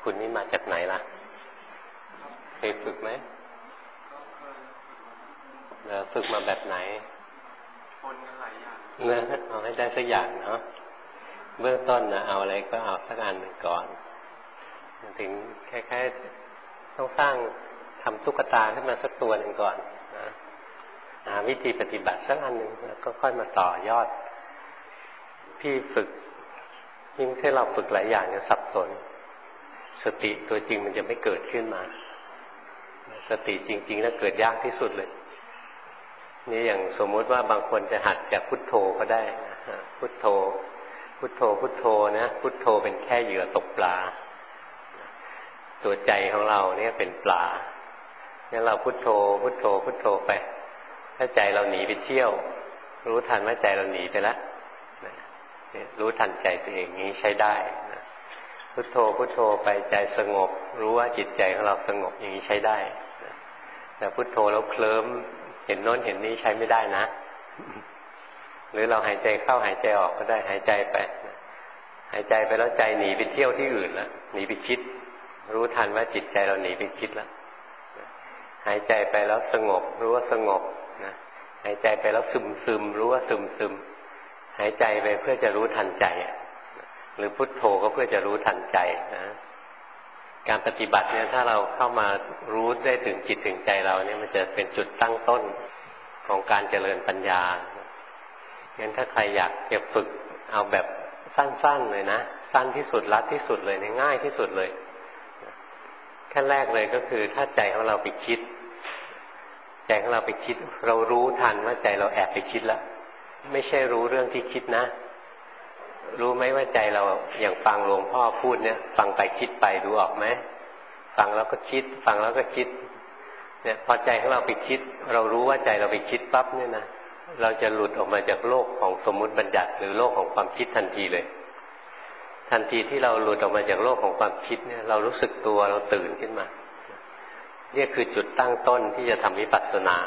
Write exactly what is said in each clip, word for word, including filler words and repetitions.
คุณนี่มาจากไหนล่ะเคยฝึกไหมแล้วฝึกมาแบบไหนคนหลายอย่างเนื้อเอาให้ได้สักอย่างเนาะเบื้องต้นนะเอาอะไรก็เอาสักอันหนึ่งก่อนถึงคล้ายๆต้องสร้างทำตุ๊กตาขึ้นมาสักตัวหนึ่งก่อนนะหาวิธีปฏิบัติสักอันหนึ่งแล้วก็ค่อยมาต่อยอดพี่ฝึกยิ่งที่เราฝึกหลายอย่างจะสับสนสติตัวจริงมันจะไม่เกิดขึ้นมาสติจริงๆแล้วเกิดยากที่สุดเลยนี่อย่างสมมุติว่าบางคนจะหัดจากพุทโธก็ได้พุทโธพุทโธพุทโธนะพุทโธเป็นแค่เหยื่อตกปลาตัวใจของเราเนี่ยเป็นปลางั้นเราพุทโธพุทโธพุทโธไปถ้าใจเราหนีไปเที่ยวรู้ทันว่าใจเราหนีไปแล้วรู้ทันใจตัวเองนี้ใช้ได้นะพุทโธพุทโธไปใจสงบรู้ว่าจิตใจของเราสงบอย่างนี้ใช้ได้นะแต่พุทโธแล้วเคลิ้มเห็นโน้นเห็นนี้ใช้ไม่ได้นะหรือเราหายใจเข้าหายใจออกก็ได้หายใจไปหายใจไปแล้วใจหนีไปเที่ยวที่อื่นแล้วหนีไปคิดรู้ทันว่าจิตใจเราหนีไปคิดแล้วหายใจไปแล้วสงบรู้ว่าสงบนะหายใจไปแล้วซึมซึมรู้ว่าซึมซึมหายใจไปเพื่อจะรู้ทันใจหรือพุทโธก็เพื่อจะรู้ทันใจนะการปฏิบัติเนี่ยถ้าเราเข้ามารู้ได้ถึงจิตถึงใจเราเนี่ยมันจะเป็นจุดตั้งต้นของการเจริญปัญญางั้นถ้าใครอยากจะฝึกเอาแบบสั้นๆเลยนะสั้นที่สุดรัดที่สุดเลยง่ายที่สุดเลยขั้นแรกเลยก็คือถ้าใจของเราไปคิดใจของเราไปคิดเรารู้ทันว่าใจเราแอบไปคิดแล้วไม่ใช่รู้เรื่องที่คิดนะรู้ไหมว่าใจเราอย่างฟังหลวงพ่อพูดเนี่ยฟังไปคิดไปดูออกไหมฟังแล้วก็คิดฟังแล้วก็คิดเนี่ยพอใจของเราไปคิดเรารู้ว่าใจเราไปคิดปั๊บเนี่ยนะเราจะหลุดออกมาจากโลกของสมมุติบัญญัติหรือโลกของความคิดทันทีเลยทันทีที่เราหลุดออกมาจากโลกของความคิดเนี่ยเรารู้สึกตัวเราตื่นขึ้นมานี่คือจุดตั้งต้นที่จะทำวิปัสสนา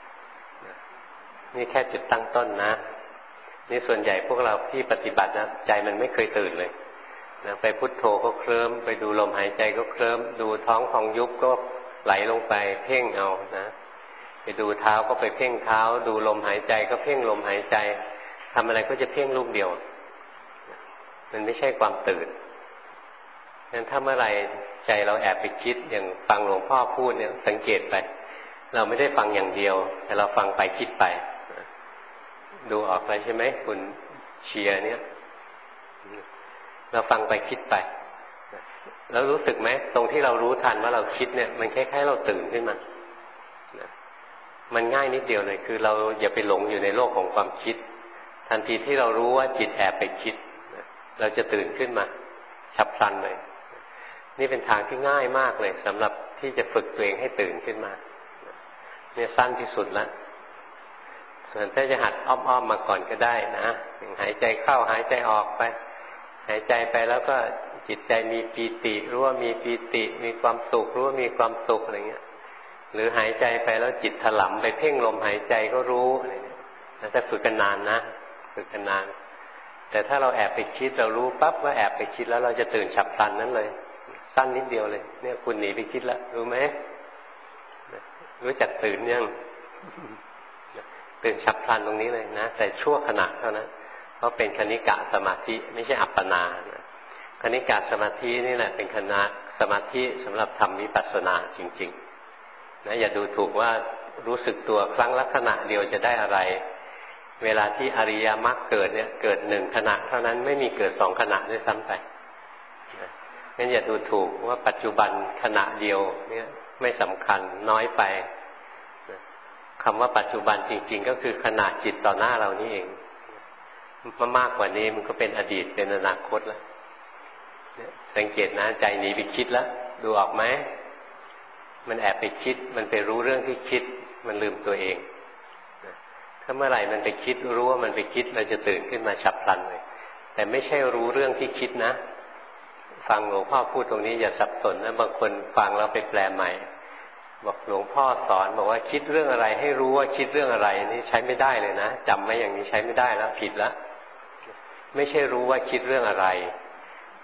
นี่แค่จุดตั้งต้นนะนี่ส่วนใหญ่พวกเราที่ปฏิบัตินะใจมันไม่เคยตื่นเลยนะไปพุทโธก็เคลิ้มไปดูลมหายใจก็เคลิ้มดูท้องของยุบก็ไหลลงไปเพ่งเอานะไปดูเท้าก็ไปเพ่งเท้าดูลมหายใจก็เพ่งลมหายใจทำอะไรก็จะเพ่งลูกเดียวมันไม่ใช่ความตื่นงั้นถ้าเมื่อไหร่ใจเราแอบไปคิดอย่างฟังหลวงพ่อพูดเนี่ยสังเกตไปเราไม่ได้ฟังอย่างเดียวแต่เราฟังไปคิดไปดูออกเลยใช่ไหมคุณเชียร์เนี่ยเราฟังไปคิดไปแล้วรู้สึกไหมตรงที่เรารู้ทันว่าเราคิดเนี่ยมันคล้ายๆเราตื่นขึ้นมามันง่ายนิดเดียวเลยคือเราอย่าไปหลงอยู่ในโลกของความคิดทันทีที่เรารู้ว่าจิตแอบไปคิดเราจะตื่นขึ้นมาฉับพลันเลยนี่เป็นทางที่ง่ายมากเลยสำหรับที่จะฝึกตัวเองให้ตื่นขึ้นมาเนี่ยสั้นที่สุดแล้วส่วนถ้าจะหัดอ้อมๆมาก่อนก็ได้นะอย่างหายใจเข้าหายใจออกไปหายใจไปแล้วก็จิตใจมีปีติรู้ว่ามีปีติมีความสุขรู้ว่ามีความสุขอะไรเงี้ยหรือหายใจไปแล้วจิตถลำไปเพ่งลมหายใจก็รู้อะไรเงี้ยถ้าฝึกกันนานนะฝึกกันนานแต่ถ้าเราแอบไปคิดเรารู้ปั๊บว่าแอบไปคิดแล้วเราจะตื่นฉับพลันนั้นเลยสั้นนิดเดียวเลยเนี่ยคุณหนีไปคิดแล้วรู้ไหมรู้จักตื่นยังตื่นฉับพลันตรงนี้เลยนะแต่ชั่วขณะเท่านั้นเพราะเป็นคณิกะสมาธิไม่ใช่อัปปนานะคณิกะสมาธินี่แหละเป็นคณะสมาธิสำหรับทำวิปัสสนาจริงๆนะอย่าดูถูกว่ารู้สึกตัวครั้งละขณะเดียวจะได้อะไรเวลาที่อริยมรรคเกิดเนี่ยเกิดหนึ่งขณะเท่านั้นไม่มีเกิดสองขณะด้วยซ้ำไปนะงั้นอย่าดูถูกว่าปัจจุบันขณะเดียวเนี่ยไม่สำคัญน้อยไปคำว่าปัจจุบันจริงๆก็คือขณะจิตต่อหน้าเรานี่เองมันมากกว่านี้มันก็เป็นอดีตเป็นอนาคตแล้วสังเกตนะใจหนีไปคิดแล้วดูออกไหมมันแอบไปคิดมันไปรู้เรื่องที่คิดมันลืมตัวเองถ้าเมื่อไหร่มันไปคิดรู้ว่ามันไปคิดเราจะตื่นขึ้นมาฉับพลันเลยแต่ไม่ใช่รู้เรื่องที่คิดนะฟังหลวงพ่อพูดตรงนี้อย่าสับสนนะบางคนฟังแล้วไปแปลใหม่บอกหลวงพ่อสอนบอกว่าคิดเรื่องอะไรให้รู้ว่าคิดเรื่องอะไรนี่ใช้ไม่ได้เลยนะจำไว้อย่างนี้ใช้ไม่ได้แล้วผิดแล้วไม่ใช่รู้ว่าคิดเรื่องอะไรแ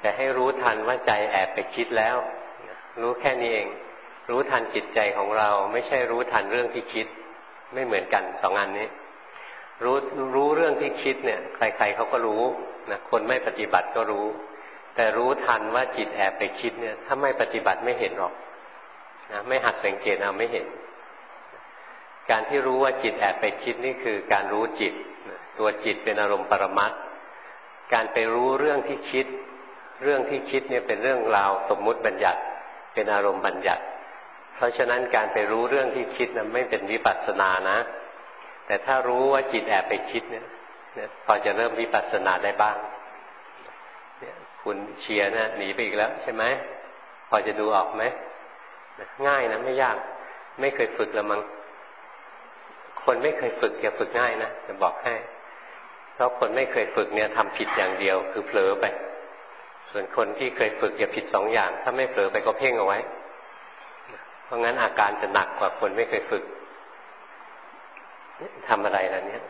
แต่ให้รู้ทันว่าใจแอบไปคิดแล้วรู้แค่นี้เองรู้ทันจิตใจของเราไม่ใช่รู้ทันเรื่องที่คิดไม่เหมือนกันสองอันนี้รู้รู้เรื่องที่คิดเนี่ยใครๆเขาก็รู้นะคนไม่ปฏิบัติก็รู้แต่รู้ทันว่าจิตแอบไปคิดเนี่ยถ้าไม่ปฏิบัติไม่เห็นหรอกนะไม่หัดสังเกตเอาไม่เห็นการที่รู้ว่าจิตแอบไปคิดนี่คือการรู้จิตตัวจิตเป็นอารมณ์ปรมัตถ์การไปรู้เรื่องที่คิดเรื่องที่คิดเนี่ยเป็นเรื่องราวสมมุติบัญญัติเป็นอารมณ์บัญญัติเพราะฉะนั้นการไปรู้เรื่องที่คิดนั้นไม่เป็นวิปัสสนานะแต่ถ้ารู้ว่าจิตแอบไปคิดเนี่ยพอจะเริ่มวิปัสสนาได้บ้างเนี่ยคุณเชียร์นะหนีไปอีกแล้วใช่ไหมพอจะดูออกไหมง่ายนะไม่ยากไม่เคยฝึกละมั้งคนไม่เคยฝึกจะฝึกง่ายนะจะบอกให้เพราะคนไม่เคยฝึกเนี่ยทำผิดอย่างเดียวคือเผลอไปส่วนคนที่เคยฝึกอย่าผิดสองอย่างถ้าไม่เผลอไปก็เพ่งเอาไว้เพราะงั้นอาการจะหนักกว่าคนไม่เคยฝึกทำอะไรล่ะเนี่ย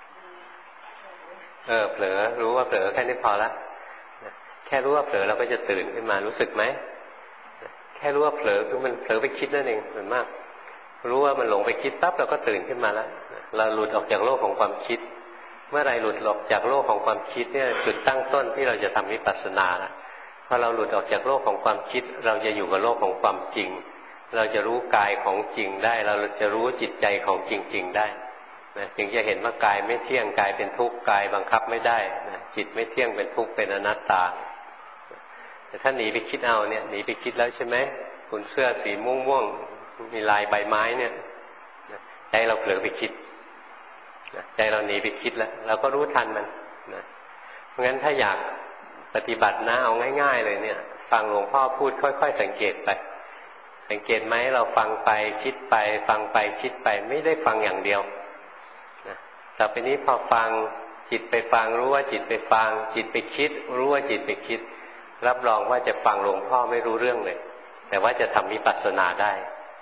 เออเผลอรู้ว่าเผลอแค่นี้พอละแค่รู้ว่าเผลอเราก็จะตื่นขึ้นมารู้สึกไหมแค่รู้ว่าเผลอคือมันเผลอไปคิดนั่นเองส่วนมากรู้ว่ามันหลงไปคิดปั๊บเราก็ตื่นขึ้นมาแล้วเราหลุดออกจากโลกของความคิดเมื่อไรหลุดออกจากโลกของความคิดเนี่ยจุดตั้งต้นที่เราจะทำวิปัสสนาละพอเราหลุดออกจากโลกของความคิดเราจะอยู่กับโลกของความจริงเราจะรู้กายของจริงได้เราจะรู้จิตใจของจริงๆได้นะจึงจะเห็นว่ากายไม่เที่ยงกายเป็นทุกข์กายบังคับไม่ได้นะจิตไม่เที่ยงเป็นทุกข์เป็นอนัตตาแต่ถ้าหนีไปคิดเอาเนี่ยหนีไปคิดแล้วใช่ไหมคุณเสื้อสีม่วงๆมีลายใบไม้เนี่ยใจเราเผลอไปคิดใจเราหนีไปคิดแล้วเราก็รู้ทันมันนะเพราะงั้นถ้าอยากปฏิบัตินะเอาง่ายๆเลยเนี่ยฟังหลวงพ่อพูดค่อยๆสังเกตไปสังเกตไหมเราฟังไปคิดไปฟังไปคิดไปไม่ได้ฟังอย่างเดียวนะต่อไปนี้พอฟังจิตไปฟังรู้ว่าจิตไปฟังจิตไปคิดรู้ว่าจิตไปคิดรับรองว่าจะฟังหลวงพ่อไม่รู้เรื่องเลยแต่ว่าจะทำวิปัสสนาได้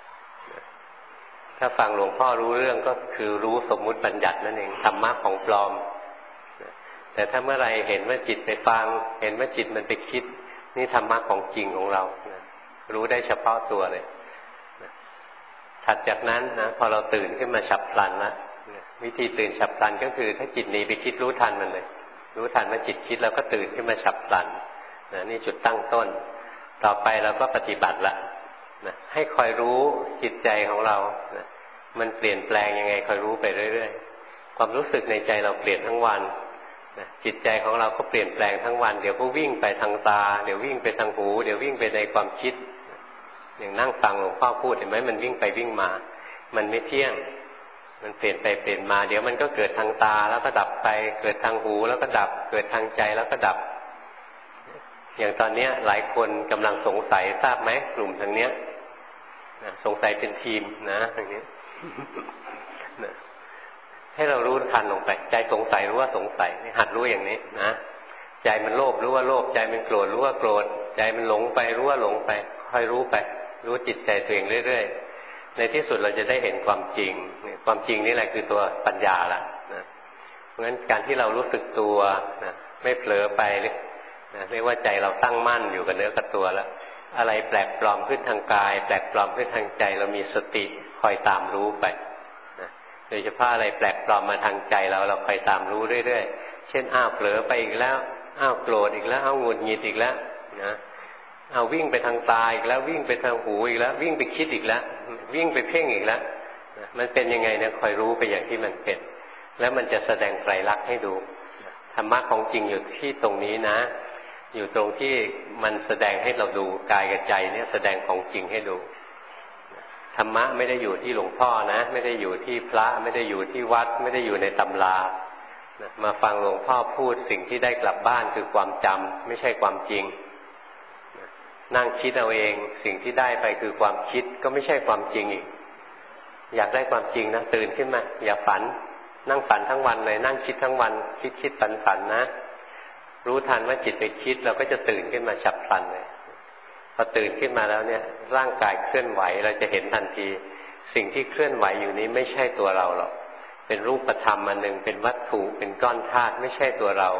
ถ้าฟังหลวงพ่อรู้เรื่องก็คือรู้สมมุติบัญญัตินั่นเองธรรมะของปลอมแต่ถ้าเมื่อไรเห็นว่าจิตไปฟังเห็นว่าจิตมันไปคิดนี่ธรรมะของจริงของเรารู้ได้เฉพาะตัวเลยถัดจากนั้นนะพอเราตื่นขึ้นมาฉับพลันละวิธีตื่นฉับพลันก็คือถ้าจิตหนีไปคิดรู้ทันมันเลยรู้ทันว่าจิตคิดแล้วก็ตื่นขึ้นมาฉับพลันนะนี่จุดตั้งต้นต่อไปเราก็ปฏิบัติละนะให้คอยรู้จิตใจของเรานะมันเปลี่ยนแปลงยังไงคอยรู้ไปเรื่อยๆความรู้สึกในใจเราเปลี่ยนทั้งวันนะจิตใจของเราก็เปลี่ยนแปลงทั้งวันเดี๋ยวก็วิ่งไปทางตาเดี๋ยววิ่งไปทางหูเดี๋ยววิ่งไปในความคิดอย่างนั่งฟังหลวงพ่อพูดเห็นไหมมันวิ่งไปวิ่งมามันไม่เที่ยงมันเปลี่ยนไปเปลี่ยนมาเดี๋ยวมันก็เกิดทางตาแล้วก็ดับไปเกิดทางหูแล้วก็ดับเกิดทางใจแล้วก็ดับอย่างตอนนี้หลายคนกำลังสงสัยทราบไหมกลุ่มทางเนี้ยสงสัยเป็นทีมนะทางนี้ให้เรารู้ทันลงไปใจสงสัยรู้ว่าสงสัยหัดรู้อย่างนี้นะใจมันโลภรู้ว่าโลภใจมันโกรธรู้ว่าโกรธใจมันหลงไปรู้ว่าหลงไปค่อยรู้ไปรู้จิตใจตัวเองเรื่อยๆในที่สุดเราจะได้เห็นความจริงความจริงนี่แหละคือตัวปัญญาละนะเพราะฉะนั้นการที่เรารู้สึกตัวนะไม่เผลอไปนะเรียกว่าใจเราตั้งมั่นอยู่กับเนื้อกับตัวแล้วอะไรแปลกปลอมขึ้นทางกายแปลกปลอมขึ้นทางใจเรามีสติคอยตามรู้ไปนะโดยเฉพาะอะไรแปลกปลอมมาทางใจเราเราคอยตามรู้เรื่อยๆเช่นอ้าวเผลอไปอีกแล้วอ้าวโกรธอีกแล้วอ้าวหงุดหงิดอีกแล้วนะเอาวิ่งไปทางตาอีกแล้ววิ่งไปทางหูอีกแล้ววิ่งไปคิดอีกแล้ววิ่งไปเพ่งอีกแล้วมันเป็นยังไงเนี่ยคอยรู้ไปอย่างที่มันเป็นแล้วมันจะแสดงไตรลักษณ์ให้ดูธรรมะของจริงอยู่ที่ตรงนี้นะอยู่ตรงที่มันแสดงให้เราดูกายกับใจเนี่ยแสดงของจริงให้ดูธรรมะไม่ได้อยู่ที่หลวงพ่อนะไม่ได้อยู่ที่พระไม่ได้อยู่ที่วัดไม่ได้อยู่ในตำรามาฟังหลวงพ่อพูดสิ่งที่ได้กลับบ้านคือความจำไม่ใช่ความจริงนั่งคิดเอาเองสิ่งที่ได้ไปคือความคิดก็ไม่ใช่ความจริงอีกอยากได้ความจริงนะตื่นขึ้นมาอย่าฝันนั่งฝันทั้งวันเลยนั่งคิดทั้งวันคิดคิดฝันฝันนะรู้ทันว่าจิตไปคิดเราก็จะตื่นขึ้นมาฉับพลันเลยพอตื่นขึ้นมาแล้วเนี่ยร่างกายเคลื่อนไหวเราจะเห็นทันทีสิ่งที่เคลื่อนไหวอยู่นี้ไม่ใช่ตัวเราหรอกเป็นรูปธรรมอันหนึ่งเป็นวัตถุเป็นก้อนธาตุไม่ใช่ตัวเรา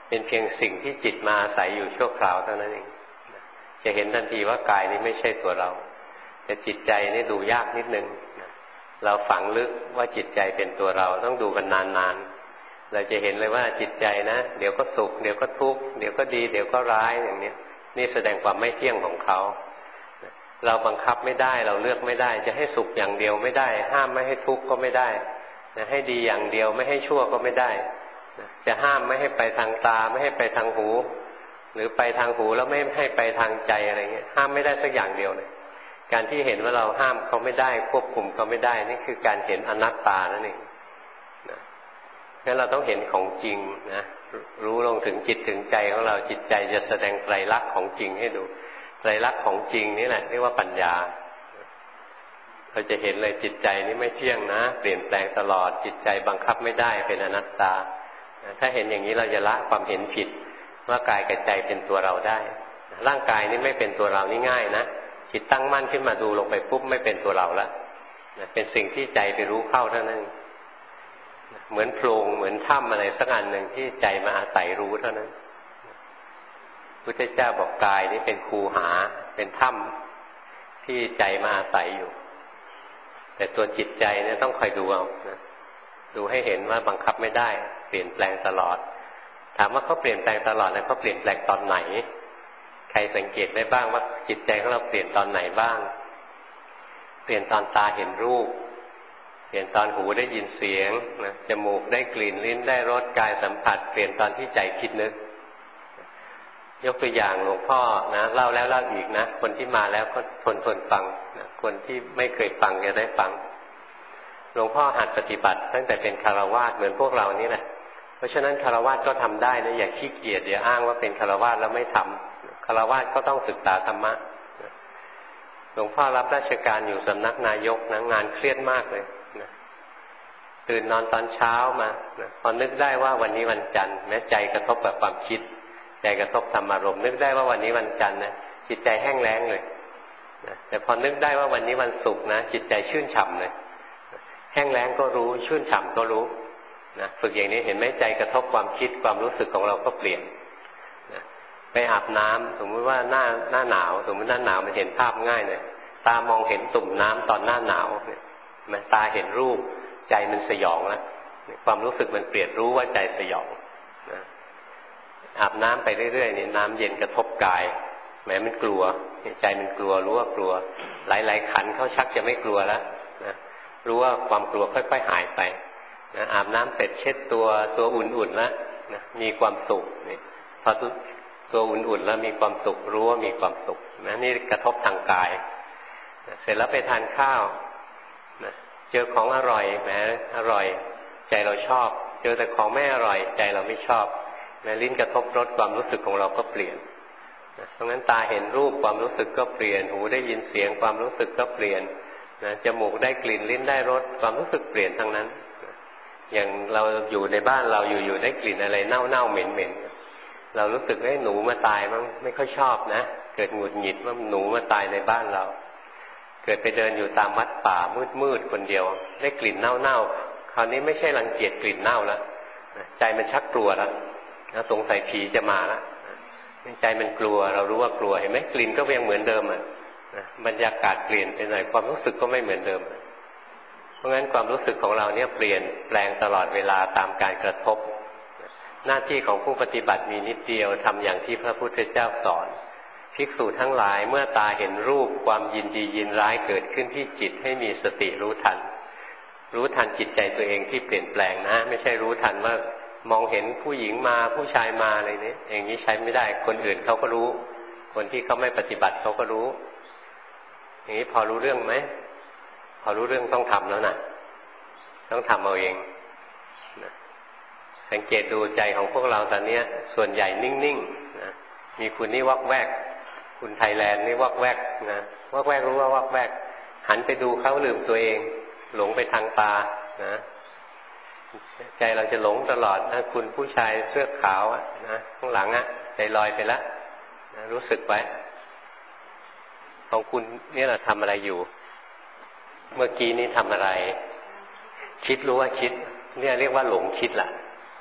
เป็นเพียงสิ่งที่จิตมาอาศัยอยู่ชั่วคราวเท่านั้นเองจะเห็นทันทีว่ากายนี้ไม่ใช่ตัวเราแต่จิตใจนี่ดูยากนิดนึงเราฝังลึกว่าจิตใจเป็นตัวเราต้องดูกันนานๆเราจะเห็นเลยว่าจิตใจนะเดี๋ยวก็สุขเดี๋ยวก็ทุกข์เดี๋ยวก็ดีเดี๋ยวก็ร้ายอย่างนี้นี่แสดงความไม่เที่ยงของเขาเราบังคับไม่ได้เราเลือกไม่ได้จะให้สุขอย่างเดียวไม่ได้ห้ามไม่ให้ทุกข์ก็ไม่ได้ให้ดีอย่างเดียวไม่ให้ชั่วก็ไม่ได้จะห้ามไม่ให้ไปทางตาไม่ให้ไปทางหูหรือไปทางหูแล้วไม่ให้ไปทางใจอะไรเงี้ยห้ามไม่ได้สักอย่างเดียวเลยการที่เห็นว่าเราห้ามเขาไม่ได้ควบคุมเขาไม่ได้นี่คือการเห็นอนัตตานั่นเองนะงั้นเราต้องเห็นของจริงนะรู้ลงถึงจิตถึงใจของเราจิตใจจะแสดงไตรลักษณ์ของจริงให้ดูไตรลักษณ์ของจริงนี่แหละเรียกว่าปัญญาเราจะเห็นเลยจิตใจนี่ไม่เที่ยงนะเปลี่ยนแปลงตลอดจิตใจบังคับไม่ได้เป็นอนัตตาถ้าเห็นอย่างนี้เราจะละความเห็นผิดว่ากายกับใจเป็นตัวเราได้ร่างกายนี่ไม่เป็นตัวเรานี่ง่ายนะจิตตั้งมั่นขึ้นมาดูลงไปปุ๊บไม่เป็นตัวเราแล้วเป็นสิ่งที่ใจไปรู้เข้าเท่านั้นเหมือนโพรงเหมือนถ้ำอะไรสักอันหนึ่งที่ใจมาอาศัยรู้เท่านั้นพุทธเจ้าบอกกายนี่เป็นคูหาเป็นถ้ำที่ใจมาอาศัยอยู่แต่ตัวจิตใจเนี่ยต้องคอยดูเอานะดูให้เห็นว่าบังคับไม่ได้เปลี่ยนแปลงตลอดถามว่าเขาเปลี่ยนแปลงตลอดนะเขาเปลี่ยนแปลงตอนไหนใครสังเกตได้บ้างว่าจิตใจของเราเปลี่ยนตอนไหนบ้างเปลี่ยนตอนตาเห็นรูปเปลี่ยนตอนหูได้ยินเสียงนะจมูกได้กลิ่นลิ้นได้รสกายสัมผัสเปลี่ยนตอนที่ใจคิดนึกยกตัวอย่างหลวงพ่อนะเล่าแล้วเล่าอีกนะคนที่มาแล้วก็ทนทนฟังนะคนที่ไม่เคยฟังจะได้ฟังหลวงพ่อหัดปฏิบัติตั้งแต่เป็นคฤหัสถ์เหมือนพวกเรานี่แหละเพราะฉะนั้นคฤหัสถ์ก็ทำได้นะอย่าขี้เกียจอย่าอ้างว่าเป็นคฤหัสถ์แล้วไม่ทำคฤหัสถ์ก็ต้องศึกษาธรรมะหลวงพ่อรับราชการอยู่สำนักนายกนะงานเครียดมากเลยนะตื่นนอนตอนเช้ามานะพอนึกได้ว่าวันนี้วันจันทร์แม้ใจกระทบกับความคิดใจกระทบธรรมารมณ์นึกได้ว่าวันนี้วันจันทร์นะจิตใจแห้งแล้งเลยนะแต่พอนึกได้ว่าวันนี้วันศุกร์นะจิตใจชื่นฉ่ำเลยแห้งแล้งก็รู้ชื่นฉ่ำก็รู้นะฝึกอย่างนี้เห็นไหมใจกระทบความคิดความรู้สึกของเราก็เปลี่ยนนะไปอาบน้ำสมมติว่าหน้าหน้าหนาวสมมติหน้าหนาวมันเห็นภาพง่ายเลยตามองเห็นตุ่มน้ำตอนหน้าหนาวเนี่ยมันตาเห็นรูปใจมันสยองแล้วความรู้สึกมันเปลี่ยนรู้ว่าใจสยองนะอาบน้ำไปเรื่อยๆนี่น้ำเย็นกระทบกายแม้มันกลัวใจมันกลัวรู้ว่ากลัวหลายๆขันเขาชักจะไม่กลัวแล้วนะรู้ว่าความกลัวค่อยๆหายไปนะอาบน้ำเสร็จเช็ดตัวตัวอุ่นๆแล้วนะมีความสุขนี่พอตัวอุ่นๆแล้วมีความสุขรู้ว่ามีความสุขนะนี่กระทบทางกายนะเสร็จแล้วไปทานข้าวนะเจอของอร่อยแหมอร่อยใจเราชอบเจอแต่ของไม่อร่อยใจเราไม่ชอบแม้ลิ้นกระทบรสความรู้สึกของเราก็เปลี่ยนนะเพราะงั้นตาเห็นรูปความรู้สึกก็เปลี่ยนหูได้ยินเสียงความรู้สึกก็เปลี่ยนนะจมูกได้กลิ่นลิ้นได้รสความรู้สึกเปลี่ยนทั้งนั้นอย่างเราอยู่ในบ้านเราอยู่ๆได้กลิ่นอะไรเน่าๆเหม็นๆเรารู้สึกว่าหนูมาตายมั้งไม่ค่อยชอบนะเกิดหงุดหงิดว่าหนูมาตายในบ้านเราเกิดไปเดินอยู่ตามวัดป่ามืดๆคนเดียวได้กลิ่นเน่าๆคราวนี้ไม่ใช่รังเกียจกลิ่นเน่าแล้วใจมันชักกลัวแล้วสงสัยผีจะมาแล้วใจมันกลัวเรารู้ว่ากลัวเห็นไหมกลิ่นก็ยังเหมือนเดิมอ่ะบรรยากาศเปลี่ยนไปหน่อยความรู้สึกก็ไม่เหมือนเดิมเพราะงั้นความรู้สึกของเราเนี่ยเปลี่ยนแปลงตลอดเวลาตามการกระทบหน้าที่ของผู้ปฏิบัติมีนิดเดียวทำอย่างที่พระพุทธเจ้าสอนภิกษุทั้งหลายเมื่อตาเห็นรูปความยินดียินร้ายเกิดขึ้นที่จิตให้มีสติรู้ทันรู้ทันจิตใจตัวเองที่เปลี่ยนแปลงนะไม่ใช่รู้ทันว่ามองเห็นผู้หญิงมาผู้ชายมาอะไรนี้อย่างนี้ใช้ไม่ได้คนอื่นเขาก็รู้คนที่เขาไม่ปฏิบัติเขาก็รู้อย่างนี้พอรู้เรื่องไหมพอรู้เรื่องต้องทำแล้วนะต้องทำเอาเองนะสังเกตดูใจของพวกเราตอนนี้ส่วนใหญ่นิ่งๆนะมีคุณนี่วักแวกคุณไทยแลนด์นี่วักแวกนะวักแวกรู้ว่าวักแวกหันไปดูเขาลืมตัวเองหลงไปทางตานะใจเราจะหลงตลอดนะคุณผู้ชายเสื้อขาวนะข้างหลังอ่ะใจลอยไปแล้วนะรู้สึกไว้ของคุณนี่เราทำอะไรอยู่เมื่อกี้นี้ทำอะไรคิดรู้ว่าคิดเนี่ยเรียกว่าหลงคิดล่ะ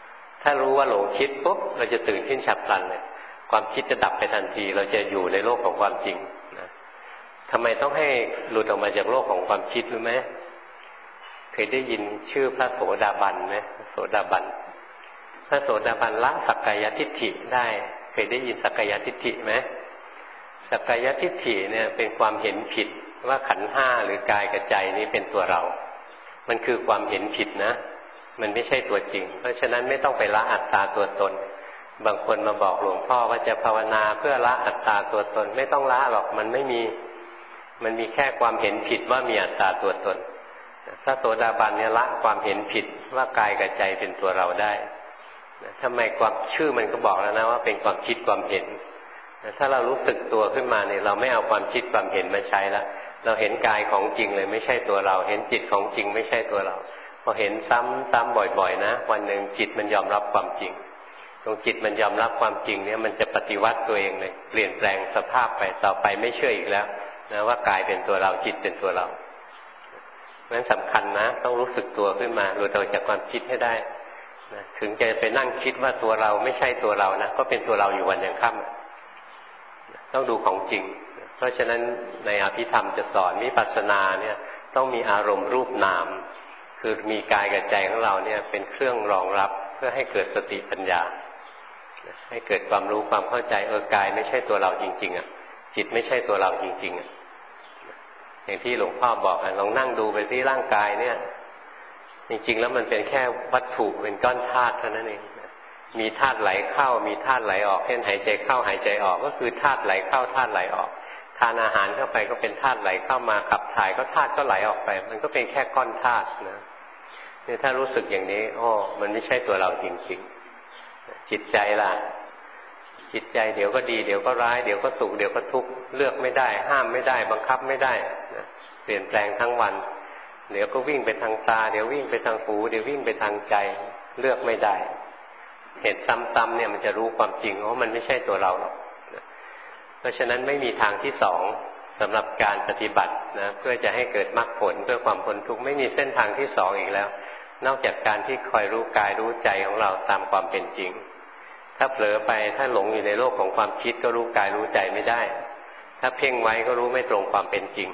ถ้ารู้ว่าหลงคิดปุ๊บเราจะตื่นขึ้นฉับพลันเลยความคิดจะดับไปทันทีเราจะอยู่ในโลกของความจริงนะทำไมต้องให้หลุดออกมาจากโลกของความคิดรู้ไหมเคยได้ยินชื่อพระโสดาบันไหมโสดาบันพระโสดาบันละสักกายทิฏฐิได้เคยได้ยินสักกายทิฏฐิไหมสักกายทิฏฐิเนี่ยเป็นความเห็นผิดว่าขันธ์ห้าหรือกายกับใจนี้เป็นตัวเรามันคือความเห็นผิดนะมันไม่ใช่ตัวจริงเพราะฉะนั้นไม่ต้องไปละอัตตาตัวตนบางคนมาบอกหลวงพ่อว่าจะภาวนาเพื่อละอัตตาตัวตนไม่ต้องละหรอกมันไม่มีมันมีแค่ความเห็นผิดว่ามีอัตตาตัวตนพระโสดาบันเนี่ยละความเห็นผิดว่ากายกับใจเป็นตัวเราได้ทำไมความชื่อมันก็บอกแล้วนะว่าเป็นความคิดความเห็นถ้าเรารู้สึกตัวขึ้นมาเนี่ยเราไม่เอาความคิดความเห็นมาใช้ละเราเห็นกายของจริงเลยไม่ใช่ตัวเราเห็นจิตของจริงไม่ใช่ตัวเราพอเห็นซ้ำซ้ำบ่อยๆนะวันหนึ่งจิตมันยอมรับความจริงตรงจิตมันยอมรับความจริงเนี่ยมันจะปฏิวัติตัวเองเลยเปลี่ยนแปลงสภาพไปต่อไปไม่เชื่ออีกแล้วนะว่ากายเป็นตัวเราจิตเป็นตัวเราเพราะฉะนั้นสำคัญนะต้องรู้สึกตัวขึ้นมาหลุดออกจากความคิดให้ได้นะถึงจะไปนั่งคิดว่าตัวเราไม่ใช่ตัวเรานะก็เป็นตัวเราอยู่วันยังค่ำต้องดูของจริงเพราะฉะนั้นในอภิธรรมจะสอนวิปัสสนาเนี่ยต้องมีอารมณ์รูปนามคือมีกายกับใจของเราเนี่ยเป็นเครื่องรองรับเพื่อให้เกิดสติปัญญาให้เกิดความรู้ความเข้าใจเออกายไม่ใช่ตัวเราจริงๆอ่ะจิตไม่ใช่ตัวเราจริงๆอ่ะอย่างที่หลวงพ่อบอกอ่ะลองนั่งดูไปที่ร่างกายเนี่ยจริงๆแล้วมันเป็นแค่วัตถุเป็นก้อนธาตุเท่านั้นเองมีธาตุไหลเข้ามีธาตุไหลออกเช่นหายใจเข้าหายใจออกก็คือธาตุไหลเข้าธาตุไหลออกทานอาหารเข้าไปก็เป็นธาตุไหลเข้ามาขับถ่ายก็ธาตุก็ไหลออกไปมันก็เป็นแค่ก้อนธาตุนะเนี่ยถ้ารู้สึกอย่างนี้โอ้มันไม่ใช่ตัวเราจริงๆจิตใจล่ะจิตใจเดี๋ยวก็ดีเดี๋ยวก็ร้ายเดี๋ยวก็สุขเดี๋ยวก็ทุกข์เลือกไม่ได้ห้ามไม่ได้บังคับไม่ได้นะเปลี่ยนแปลงทั้งวันเดี๋ยวก็วิ่งไปทางตาเดี๋ยววิ่งไปทางหูเดี๋ยววิ่งไปทางใจเลือกไม่ได้เห็นซ้ำๆเนี่ยมันจะรู้ความจริงว่ามันไม่ใช่ตัวเราหรอกเพราะฉะนั้นไม่มีทางที่สองสำหรับการปฏิบัตินะเพื่อจะให้เกิดมรรคผลเพื่อความพ้นทุกข์ไม่มีเส้นทางที่สองอีกแล้วนอกจากการที่คอยรู้กายรู้ใจของเราตามความเป็นจริงถ้าเผลอไปถ้าหลงอยู่ในโลกของความคิดก็รู้กายรู้ใจไม่ได้ถ้าเพ่งไว้ก็รู้ไม่ตรงความเป็นจริง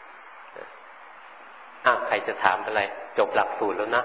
อ้าวใครจะถามอะไรจบหลักสูตรแล้วนะ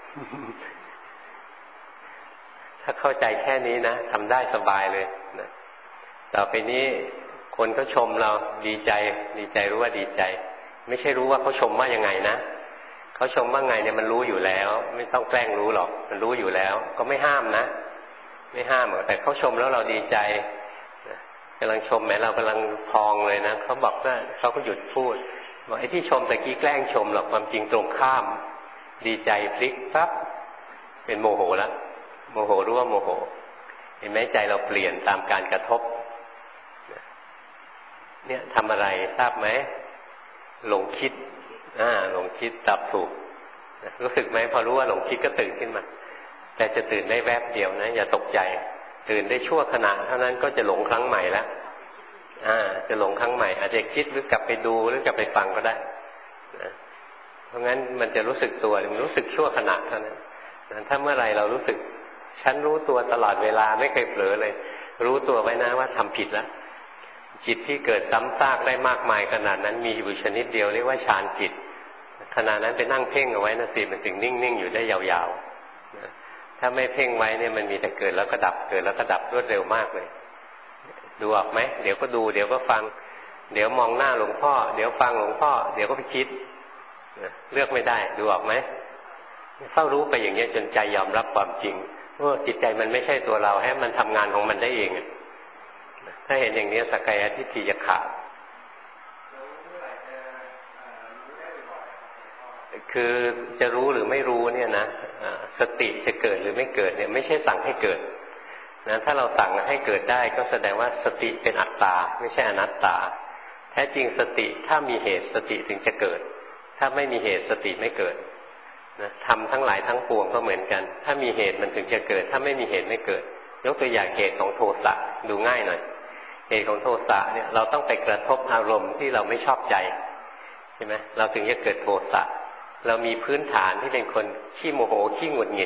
ถ้าเข้าใจแค่นี้นะทำได้สบายเลยนะต่อไปนี้คนเขาชมเราดีใจดีใจรู้ว่าดีใจไม่ใช่รู้ว่าเขาชมว่ายังไงนะเขาชมว่าไงเนี่ยมันรู้อยู่แล้วไม่ต้องแกล้งรู้หรอกมันรู้อยู่แล้วก็ไม่ห้ามนะไม่ห้ามแต่เขาชมแล้วเราดีใจกำลังชมแม้เรากำลังพองเลยนะเขาบอกว่าเขาก็หยุดพูดบอกไอ้ที่ชมตะกี้แกล้งชมหรอกความจริงตรงข้ามดีใจพลิกปั๊บเป็นโมโหแล้วโมโหรู้ว่าโมโหเห็นไหมใจเราเปลี่ยนตามการกระทบเนี่ยทำอะไรทราบไหมหลงคิดอ่าหลงคิดตับถูกรู้สึกไหมพอรู้ว่าหลงคิดก็ตื่นขึ้นมาแต่จะตื่นได้แวบเดียวนะอย่าตกใจตื่นได้ชั่วขณะเท่านั้นก็จะหลงครั้งใหม่แล้วอ่าจะหลงครั้งใหม่อาจจะคิดหรือกลับไปดูหรือกลับไปฟังก็ได้นะเพราะงั้นมันจะรู้สึกตัวมันรู้สึกชั่วขณะเท่านั้นถ้าเมื่อไรเรารู้สึกฉันรู้ตัวตลอดเวลาไม่เคยเผลอเลยรู้ตัวไว้นะว่าทำผิดแล้วจิตที่เกิดซ้ำซากได้มากมายขนาดนั้นมีอยู่ชนิดเดียวเรียกว่าฌานจิตขณะนั้นไปนั่งเพ่งเอาไว้นะสิมันถึงนิ่งๆอยู่ได้ยาวๆถ้าไม่เพ่งไว้เนี่ยมันมีแต่เกิดแล้วก็ดับเกิดแล้วก็ดับรวดเร็วมากเลยดูออกไหมเดี๋ยวก็ดูเดี๋ยวก็ฟังเดี๋ยวมองหน้าหลวงพ่อเดี๋ยวฟังหลวงพ่อเดี๋ยวก็ไปคิดเลือกไม่ได้ดูออกไหมเฝ้ารู้ไปอย่างนี้จนใจยอมรับความจริงว่าจิตใจมันไม่ใช่ตัวเราให้มันทำงานของมันได้เองถ้าเห็นอย่างนี้สักกายทิฏฐิจะขาดคือจะรู้หรือไม่รู้เนี่ยนะสติจะเกิดหรือไม่เกิดเนี่ยไม่ใช่สั่งให้เกิดนะถ้าเราสั่งให้เกิดได้ก็แสดงว่าสติเป็นอัตตาไม่ใช่อนัตตาแท้จริงสติถ้ามีเหตุสติถึงจะเกิดถ้าไม่มีเหตุสติไม่เกิดนะทำทั้งหลายทั้งปวงก็เหมือนกันถ้ามีเหตุมันถึงจะเกิดถ้าไม่มีเหตุไม่เกิดยกตัวอย่างเหตุของโทสะดูง่ายหน่อยเหตุของโทสะเนี่ยเราต้องไปกระทบอารมณ์ที่เราไม่ชอบใจใช่ไหมเราถึงจะเกิดโทสะเรามีพื้นฐานที่เป็นคนขี้โมโหขี้หงุดหงิด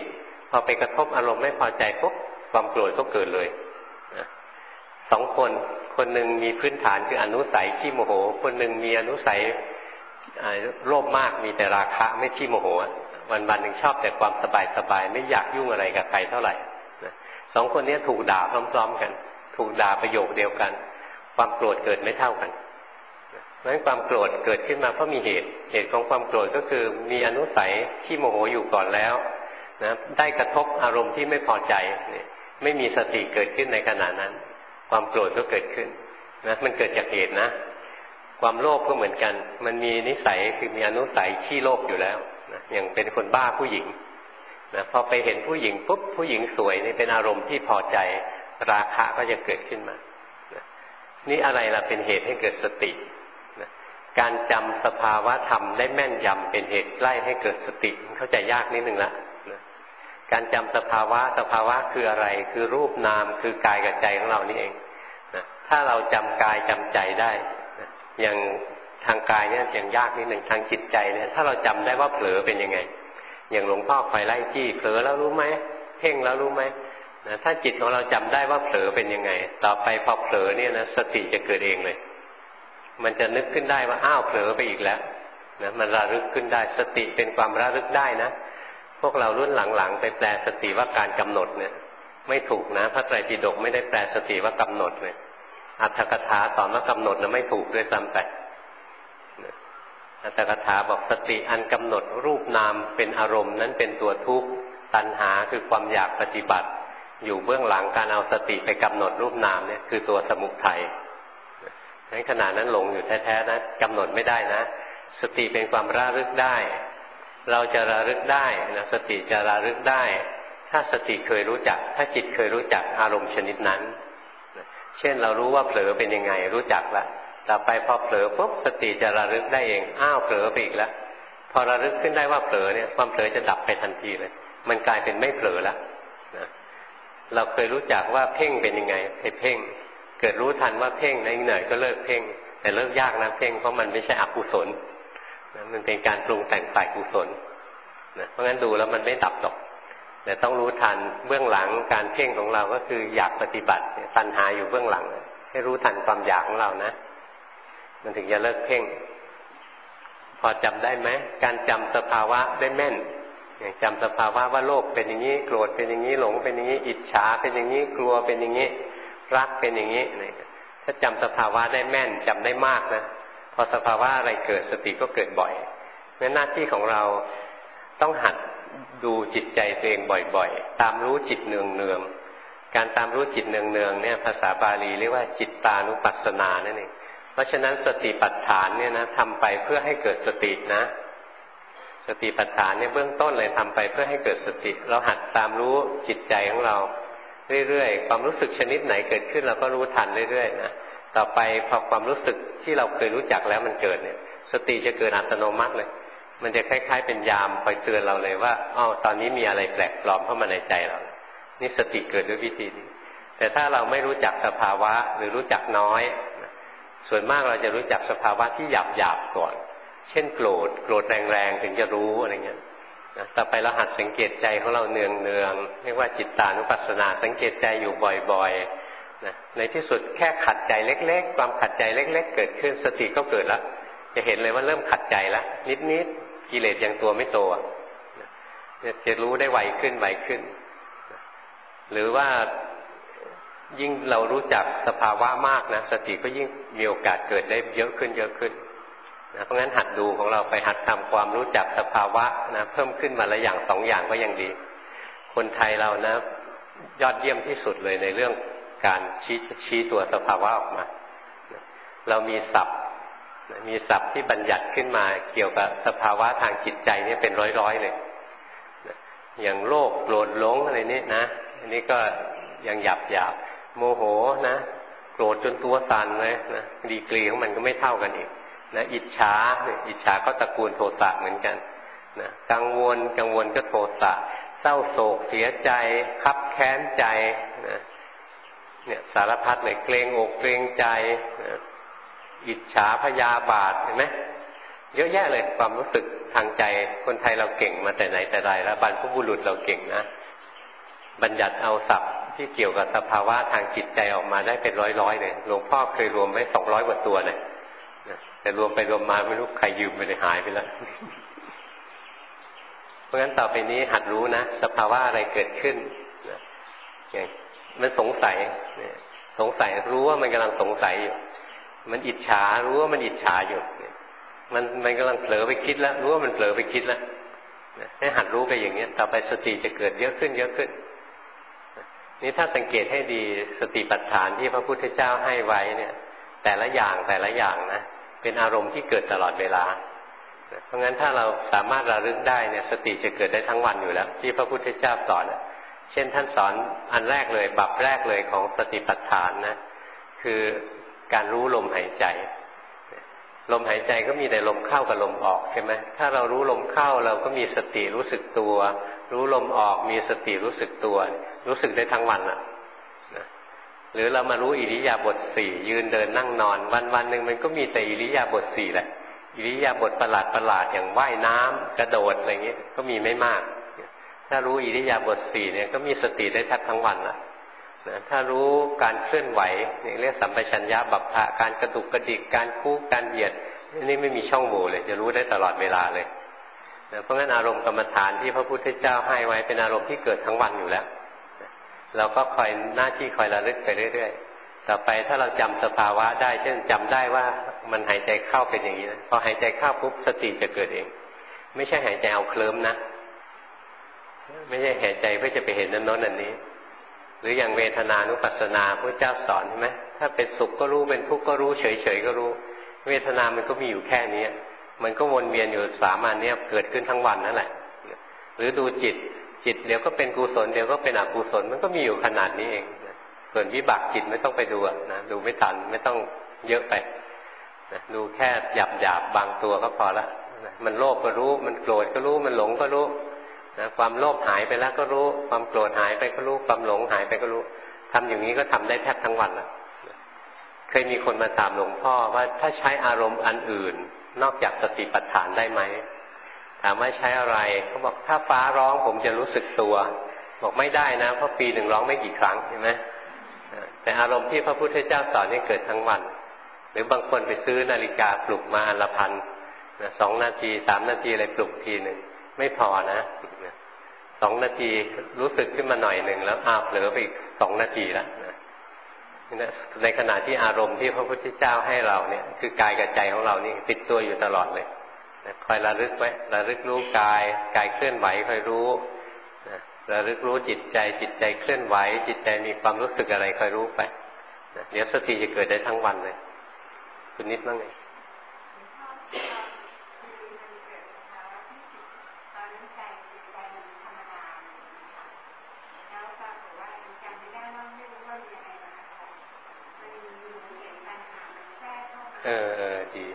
พอไปกระทบอารมณ์ไม่พอใจปุ๊บความโกรธก็เกิดเลยนะสองคนคนหนึ่งมีพื้นฐานคืออนุสัยขี้โมโหคนหนึ่งมีอนุสัยโลภมากมีแต่ราคะไม่ขี้โมโหวันวันหนึ่งชอบแต่ความสบายสบายไม่อยากยุ่งอะไรกับใครเท่าไหร่นะสองคนนี้ถูกด่าพร้อมๆกันถูกด่าประโยคเดียวกันความโกรธเกิดไม่เท่ากันเพราะฉะนั้นความโกรธเกิดขึ้นมาเพราะมีเหตุเหตุของความโกรธก็คือมีอนุสัยขี้โมโหอยู่ก่อนแล้วนะได้กระทบอารมณ์ที่ไม่พอใจไม่มีสติเกิดขึ้นในขณะนั้นความโกรธก็เกิดขึ้นนะมันเกิดจากเหตุนะความโลภก็เหมือนกันมันมีนิสัยคือมีอนุสัยขี้โลภอยู่แล้วนะอย่างเป็นคนบ้าผู้หญิงนะพอไปเห็นผู้หญิงปุ๊บผู้หญิงสวยนี่เป็นอารมณ์ที่พอใจราคะก็จะเกิดขึ้นมานะนี่อะไรล่ะเป็นเหตุให้เกิดสตินะการจำสภาวะธรรมได้แม่นยำเป็นเหตุใกล้ให้เกิดสติเข้าใจยากนิดนึงละนะการจำสภาวะสภาวะคืออะไรคือรูปนามคือกายกับใจของเรานี่เองนะถ้าเราจำกายจำใจได้นะอย่างทางกายเนี่ยยังยากนิดหนึ่งทางจิตใจเนี่ยถ้าเราจำได้ว่าเผลอเป็นยังไงอย่างหลวงพ่อคอยไล่จี้เผลอแล้วรู้ไหมเพ่งแล้วรู้ไหมนะถ้าจิตของเราจำได้ว่าเผลอเป็นยังไงต่อไปพอเผลอเนี่ยนะสติจะเกิดเองเลยมันจะนึกขึ้นได้ว่าอ้าวเผลอไปอีกแล้วนะมันระลึกขึ้นได้สติเป็นความระลึกได้นะพวกเรารุ่นหลังๆไปแปลสติว่าการกำหนดเนี่ยไม่ถูกนะพระไตรปิฎกไม่ได้แปลสติว่ากำหนดเลยอรรถกถาสอนว่ากำหนดนะไม่ถูกด้วยซ้ำไปอรรถกถาบอกสติอันกำหนดรูปนามเป็นอารมณ์นั้นเป็นตัวทุกข์ตัณหาคือความอยากปฏิบัติอยู่เบื้องหลังการเอาสติไปกำหนดรูปนามเนี่ยคือตัวสมุทัยในขณะนั้นหลงอยู่แท้ๆนะกำหนดไม่ได้นะสติเป็นความระลึกได้เราจะระลึกได้นะสติจะระลึกได้ถ้าสติเคยรู้จักถ้าจิตเคยรู้จักอารมณ์ชนิดนั้นเช่นเรารู้ว่าเผลอเป็นยังไงรู้จักละต่อไปพอเผลอปุ๊บสติจะระลึกได้เองอ้าวเผลอไปอีกแล้วพอระลึกขึ้นได้ว่าเผลอเนี่ยความเผลอจะดับไปทันทีเลยมันกลายเป็นไม่เผลอละนะเราเคยรู้จักว่าเพ่งเป็นยังไงให้เพ่งเกิดรู้ทันว่าเพ่งในอีกหน่อยก็เลิกเพ่งแต่เลิกยากนะเพ่งเพราะมันไม่ใช่อกุศลนะมันเป็นการปรุงแต่งฝ่ายกุศลนะเพราะงั้นดูแล้วมันไม่ดับหรอกแต่ต้องรู้ทันเบื้องหลังการเพ่งของเราก็คืออยากปฏิบัติตัณหาอยู่เบื้องหลังให้รู้ทันความอยากของเรานะมันถึงจะเลิกเพ่งพอจำได้ไหมการจำสภาวะได้แม่นอย่างจำสภาวะว่าโลภเป็นอย่างนี้โกรธเป็นอย่างนี้หลงเป็นอย่างนี้อิจฉาเป็นอย่างนี้กลัวเป็นอย่างนี้รักเป็นอย่างนี้ถ้าจำสภาวะได้แม่นจำได้มากนะพอสภาวะอะไรเกิดสติก็เกิดบ่อยเพราะหน้าที่ของเราต้องหัดดูจิตใจตัวเองบ่อยๆตามรู้จิตเนืองๆการตามรู้จิตเนืองๆเนี่ยภาษาบาลีเรียกว่าจิตตานุปัสสนานั่นเองเพราะฉะนั้นสติปัฏฐานเนี่ยนะทำไปเพื่อให้เกิดสตินะสติปัฏฐานเนี่ยเบื้องต้นเลยทำไปเพื่อให้เกิดสติเราหัดตามรู้จิตใจของเราเรื่อยๆความรู้สึกชนิดไหนเกิดขึ้นเราก็รู้ทันเรื่อยๆนะต่อไปพอความรู้สึกที่เราเคยรู้จักแล้วมันเกิดเนี่ยสติจะเกิดอัตโนมัติเลยมันจะคล้ายๆเป็นยามคอยเตือนเราเลยว่าอ้าวตอนนี้มีอะไรแปลกปลอมเข้ามาในใจเรานี่สติเกิดด้วยวิธีนี้แต่ถ้าเราไม่รู้จักสภาวะหรือรู้จักน้อยส่วนมากเราจะรู้จักสภาวะที่หยาบๆก่อนเช่นโกรธโกรธแรงๆถึงจะรู้อะไรเงี้ยนะต่อไปเราหัดสังเกตใจของเราเนืองๆเรียกว่าจิตตานุปัสสนาสังเกตใจอยู่บ่อยๆนะในที่สุดแค่ขัดใจเล็กๆความขัดใจเล็กๆเกิดขึ้นสติก็เกิดแล้วจะเห็นเลยว่าเริ่มขัดใจแล้วนิดๆกิเลสยังตัวไม่โตนะจะรู้ได้ไวขึ้นไวขึ้นนะหรือว่ายิ่งเรารู้จักสภาวะมากนะสติก็ยิ่งมีโอกาสเกิดได้เยอะขึ้นเยอะขึ้นนะเพราะงั้นหัดดูของเราไปหัดทำความรู้จักสภาวะนะเพิ่มขึ้นมาละอย่างสองอย่างก็ยังดีคนไทยเรานะยอดเยี่ยมที่สุดเลยในเรื่องการชี้ชี้ตัวสภาวะออกมาเรามีศัพท์มีศัพท์ที่บัญญัติขึ้นมาเกี่ยวกับสภาวะทางจิตใจนี่เป็นร้อยๆเลยอย่างโลภโกรธหลงอะไรนี่นะอันนี้ก็ยังหยาบหยาบโมโหนะโกรธจนตัวสั่นเลยนะดีกรีของมันก็ไม่เท่ากันอีกนะอิจฉาอิจฉาก็ตระกูลโทสะเหมือนกันนะกังวลกังวลก็โทสะเศร้าโศกเสียใจคับแค้นใจนะเนี่ยสารพัดเลยเกรงอกเกรงใจนะอิจฉาพยาบาทเห็นไหมเยอะแยะเลยความรู้สึกทางใจคนไทยเราเก่งมาแต่ไหนแต่ไรแล้วบรรพบุรุษเราเก่งนะบัญญัติเอาศัพท์ที่เกี่ยวกับสภาวะทางจิตใจออกมาได้เป็นร้อยๆเลยหลวงพ่อเคยรวมไว้สองร้อยกว่าตัวเลยแต่รวมไปรวมมาไม่รู้ใครยืมไปเลยหายไปแล้วเพราะฉะนั้นต่อไปนี้หัดรู้นะสภาวะอะไรเกิดขึ้นอย่างมันสงสัยสงสัยรู้ว่ามันกำลังสงสัยอยู่มันอิจฉารู้ว่ามันอิจฉาอยู่มันมันกำลังเผลอไปคิดแล้วรู้ว่ามันเผลอไปคิดแล้วให้หัดรู้ไปอย่างนี้ต่อไปสติจะเกิดเยอะขึ้นเยอะขึ้นนี่ถ้าสังเกตให้ดีสติปัฏฐานที่พระพุทธเจ้าให้ไว้เนี่ยแต่ละอย่างแต่ละอย่างนะเป็นอารมณ์ที่เกิดตลอดเวลาเพราะงั้นถ้าเราสามารถระลึกได้เนี่ยสติจะเกิดได้ทั้งวันอยู่แล้วที่พระพุทธเจ้าสอนเช่นท่านสอนอันแรกเลยบัพแรกเลยของสติปัฏฐานนะคือการรู้ลมหายใจลมหายใจก็มีแต่ลมเข้ากับลมออกใช่ไหมถ้าเรารู้ลมเข้าเราก็มีสติรู้สึกตัวรู้ลมออกมีสติรู้สึกตัวรู้สึกได้ทั้งวันอ่ะนะหรือเรามารู้อิริยาบถสี่ยืนเดินนั่งนอนวันวันหนึ่งมันก็มีแต่อิริยาบถสี่แหละอิริยาบถประหลาดประหลาดอย่างว่ายน้ำกระโดดอะไรเงี้ยก็มีไม่มากถ้ารู้อิริยาบถสี่เนี่ยก็มีสติได้แทบทั้งวันละนะถ้ารู้การเคลื่อนไหวนี่เรียกสัมปชัญญะบัพพะการกระดุกกระดิกการคู่การเหยียดนี่ไม่มีช่องโหว่เลยจะรู้ได้ตลอดเวลาเลยนะเพราะงั้นอารมณ์กรรมฐานที่พระพุทธเจ้าให้ไว้เป็นอารมณ์ที่เกิดทั้งวันอยู่แล้วนะเราก็คอยหน้าที่คอยระลึกไปเรื่อยๆต่อไปถ้าเราจำสภาวะได้เช่นจำได้ว่ามันหายใจเข้าเป็นอย่างนี้นะพอหายใจเข้าปุ๊บสติจะเกิดเองไม่ใช่หายใจเอาเคลิ้มนะไม่ใช่หายใจเพื่อจะไปเห็นนั้นโน้นอันนี้หรืออย่างเวทนานุปัสสนาพระเจ้าสอนใช่ไหมถ้าเป็นสุขก็รู้เป็นทุกข์ก็รู้เฉยๆก็รู้เวทนามันก็มีอยู่แค่นี้มันก็วนเวียนอยู่สามอันนี้เกิดขึ้นทั้งวันนั่นแหละหรือดูจิตจิตเดี๋ยวก็เป็นกุศลเดี๋ยวก็เป็นอกุศลมันก็มีอยู่ขนาดนี้เองส่วนวิบากจิตไม่ต้องไปดูนะดูไม่ทันไม่ต้องเยอะไปนะดูแค่หยาบหยาบบางตัวก็พอละมันโลภก็รู้มันโกรธก็รู้มันหลงก็รู้นะความโลภหายไปแล้วก็รู้ความโกรธหายไปก็รู้ความหลงหายไปก็รู้ทำอย่างนี้ก็ทำได้แทบทั้งวันละเคยมีคนมาถามหลวงพ่อว่าถ้าใช้อารมณ์อันอื่นนอกจากสติปัฏฐานได้ไหมถามว่าใช้อะไรเขาบอกถ้าฟ้าร้องผมจะรู้สึกตัวบอกไม่ได้นะเพราะปีหนึ่งร้องไม่กี่ครั้งใช่ไหมแต่อารมณ์ที่พระพุทธเจ้าสอนนี่เกิดทั้งวันหรือบางคนไปซื้อนาฬิกาปลุกมาอันละพันสองนาทีสามนาทีอะไรปลุกทีหนึ่งไม่พอนะสองนาทีรู้สึกขึ้นมาหน่อยหนึ่งแล้วอ้าวเผลอไปอีกสองนาทีแล้วนะในขณะที่อารมณ์ที่พระพุทธเจ้าให้เราเนี่ยคือกายกับใจของเรานี่ติดตัวอยู่ตลอดเลยนะคอยระลึกไว้ระลึกรู้กายกายเคลื่อนไหวคอยรู้นะระลึกรู้จิตใจจิตใจเคลื่อนไหวจิตใจมีความรู้สึกอะไรคอยรู้ไปนะเดี๋ยวสติจะเกิดได้ทั้งวันเลยคุณนิดว่าไงเออเออดี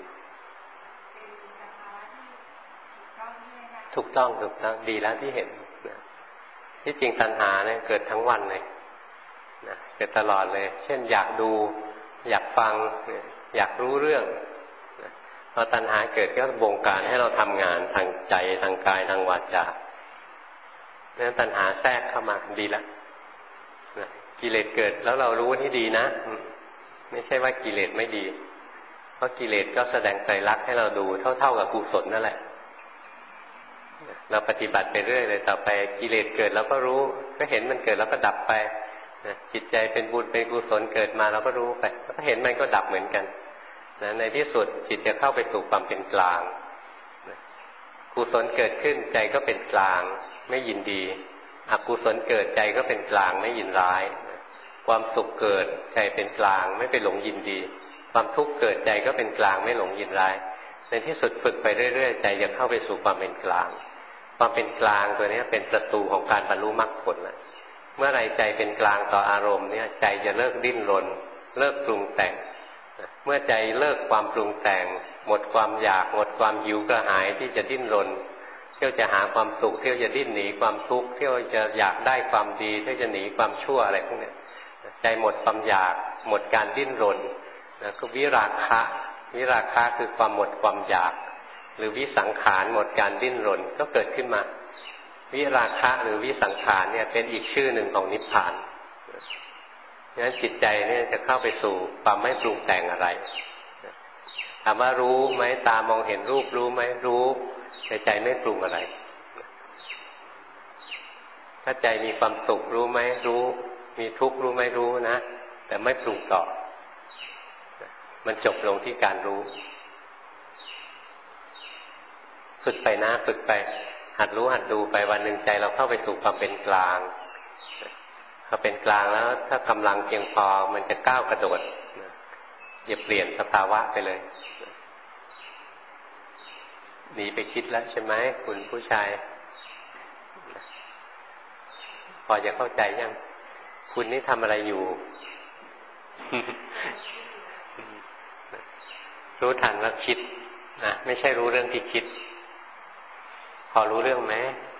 ถูกต้องถูกต้องดีแล้วที่เห็นนะที่จริงตัณหาเนี่ยเกิดทั้งวันเลยนะเกิดตลอดเลยเช่นอยากดูอยากฟังอยากรู้เรื่องนะพอตัณหาเกิดก็บงการให้เราทำงานทางใจทางกายทางวาจานั้นตัณหาแทรกเข้ามาดีแล้วนะกิเลสเกิดแล้วเรารู้นี่ดีนะไม่ใช่ว่ากิเลสไม่ดีเพราะกิเลสก็แสดงไตรลักษณ์ให้เราดูเท่าๆกับกุศลนั่นแหละเราปฏิบัติไปเรื่อยเลยต่อไปกิเลสเกิดเราก็รู้ก็เห็นมันเกิดแล้วก็ดับไปจิตใจเป็นบุญเป็นกุศลเกิดมาเราก็รู้ไปแล้วก็เห็นมันก็ดับเหมือนกันในที่สุดจิตจะเข้าไปสู่ความเป็นกลางกุศลเกิดขึ้นใจก็เป็นกลางไม่ยินดีอกุศลเกิดใจก็เป็นกลางไม่ยินร้ายความสุขเกิดใจเป็นกลางไม่ไปหลงยินดีความทุกข์เกิดใจก็เป็นกลางไม่หลงยินร้ายในที่สุดฝึกไปเรื่อยๆใจจะเข้าไปสู่ความเป็นกลางความเป็นกลางตัวนี้เป็นประตูของการบรรลุมรรคผลนะเมื่อไรใจเป็นกลางต่ออารมณ์เนี่ยใจจะเลิกดิ้นรนเลิกปรุงแต่งเมื่อใจเลิกความปรุงแต่งหมดความอยากหมดความหิวกระหายที่จะดิ้นรนเที่ยวจะหาความสุขเที่ยวจะดิ้นหนีความทุกข์เที่ยวจะอยากได้ความดีเที่ยวจะหนีความชั่วอะไรพวกนี้ใจหมดความอยากหมดการดิ้นรนนะก็วิราคะวิราคะคือความหมดความอยากหรือวิสังขารหมดการดิ้นรนก็เกิดขึ้นมาวิราคะหรือวิสังขารเนี่ยเป็นอีกชื่อหนึ่งของนิพพานฉะนั้นจิตใจเนี่ยจะเข้าไปสู่ความไม่ปรุงแต่งอะไรถามว่ารู้ไหมตามองเห็นรูปรู้ไหมรู้แต่ใจไม่ปรุงอะไรถ้าใจมีความสุขรู้ไหมรู้มีทุกข์รู้ไหมรู้นะแต่ไม่ปรุงต่อมันจบลงที่การรู้ฝึกไปนะฝึกไปหัดรู้หัดดูไปวันหนึ่งใจเราเข้าไปสู่ความเป็นกลางพอเป็นกลางแล้วถ้ากำลังเพียงพอมันจะก้าวกระโดดอย่าเปลี่ยนสภาวะไปเลยหนีไปคิดแล้วใช่ไหมคุณผู้ชายพอจะเข้าใจยังคุณนี่ทำอะไรอยู่ รู้ทันแล้วคิดนะไม่ใช่รู้เรื่องที่คิดพอรู้เรื่องไหม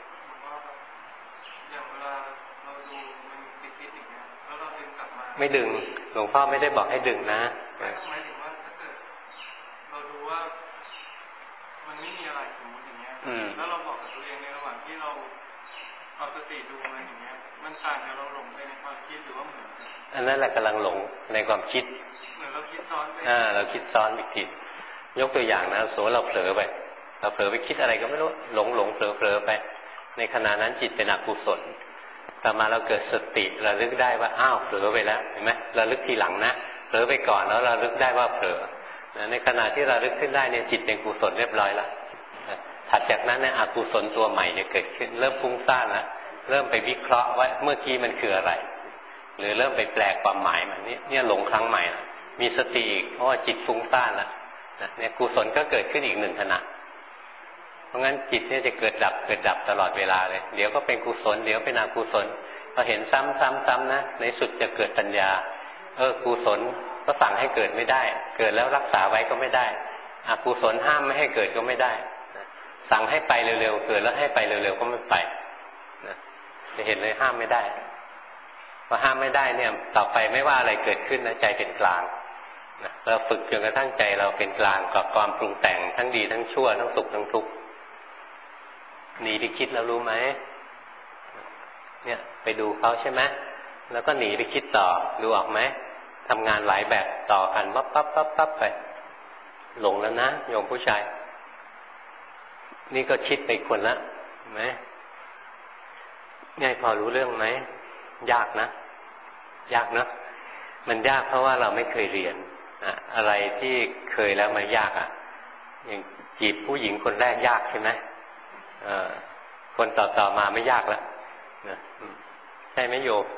อย่างเวลาเราดูมันติดคิดอย่างเงี้ยแล้วเราดึงกลับมาไม่ดึงหลวงพ่อไม่ได้บอกให้ดึงนะหมายถึงว่าถ้าเกิดเราดูว่ามันไม่มีอะไรสมมติอย่างเงี้ยแล้วเราบอกกับตัวเองในระหว่างที่เราเอาสติดูอะไรอย่างเงี้ยมันต่างจากเราหลงไปในความคิดหรือว่าเหมือนกันอันนั้นแหละกำลังหลงในความคิดเหมือนเราคิดซ้อนไปอ่าเราคิดซ้อนอีกทียกตัวอย่างนะสมมติเราเผลอไปเราเผลอไปคิดอะไรก็ไม่รู้หลงหลงเผลอเผลอไปในขณะนั้นจิตเป็นอกุศลต่อมาเราเกิดสติระลึกได้ว่าอ้าวเผลอไปแล้วเห็นไหมระลึกทีหลังนะเผลอไปก่อนแล้วระลึกได้ว่าเผลอในขณะที่ระลึกขึ้นได้เนี่ยจิตเป็นกุศลเรียบร้อยแล้วถัดจากนั้นเนี่ยอกุศลตัวใหม่เนี่ยเกิดขึ้นเริ่มฟุ้งซ่านแล้วเริ่มไปวิเคราะห์ว่าเมื่อกี้มันคืออะไรหรือเริ่มไปแปลความหมายมันนี่เนี่ยหลงครั้งใหม่แล้วมีสติอีกเพราะว่าจิตฟุ้งซ่านแล้วเนี่ยกุศลก็เกิดขึ้นอีกหนึ่งขณะเพราะงั้นจิตเนี่ยจะเกิดดับเกิดดับตลอดเวลาเลยเดี๋ยวก็เป็นกุศลเดี๋ยวเป็นอกุศลพอเห็นซ้ำซ้ำซ้ำนะในสุดจะเกิดปัญญาเออกุศลก็สั่งให้เกิดไม่ได้เกิดแล้วรักษาไว้ก็ไม่ได้อกุศลห้ามไม่ให้เกิดก็ไม่ได้สั่งให้ไปเร็วๆเกิดแล้วให้ไปเร็วๆก็ไม่ไปนะจะเห็นเลยห้ามไม่ได้พอห้ามไม่ได้เนี่ยต่อไปไม่ว่าอะไรเกิดขึ้นนะใจเป็นกลางนะเราฝึกจนกระทั่งใจเราเป็นกลางกับความปรุงแต่งทั้งดีทั้งชั่วทั้งสุขทั้งทุกข์หนีไปคิดแล้วรู้ไหมเนี่ยไปดูเขาใช่ไหมแล้วก็หนีไปคิดต่อดูออกไหมทำงานหลายแบบต่อกันปั๊บปั๊บปั๊บปั๊บไปหลงแล้วนะโยมผู้ชายนี่ก็คิดไปคนละไหมง่ายพอรู้เรื่องไหมยากนะยากนะมันยากเพราะว่าเราไม่เคยเรียนอะอะไรที่เคยแล้วมันยากอ่ะอย่างจีบผู้หญิงคนแรกยากใช่ไหมคนต่อๆมาไม่ยากละนะใช่ไหมโยม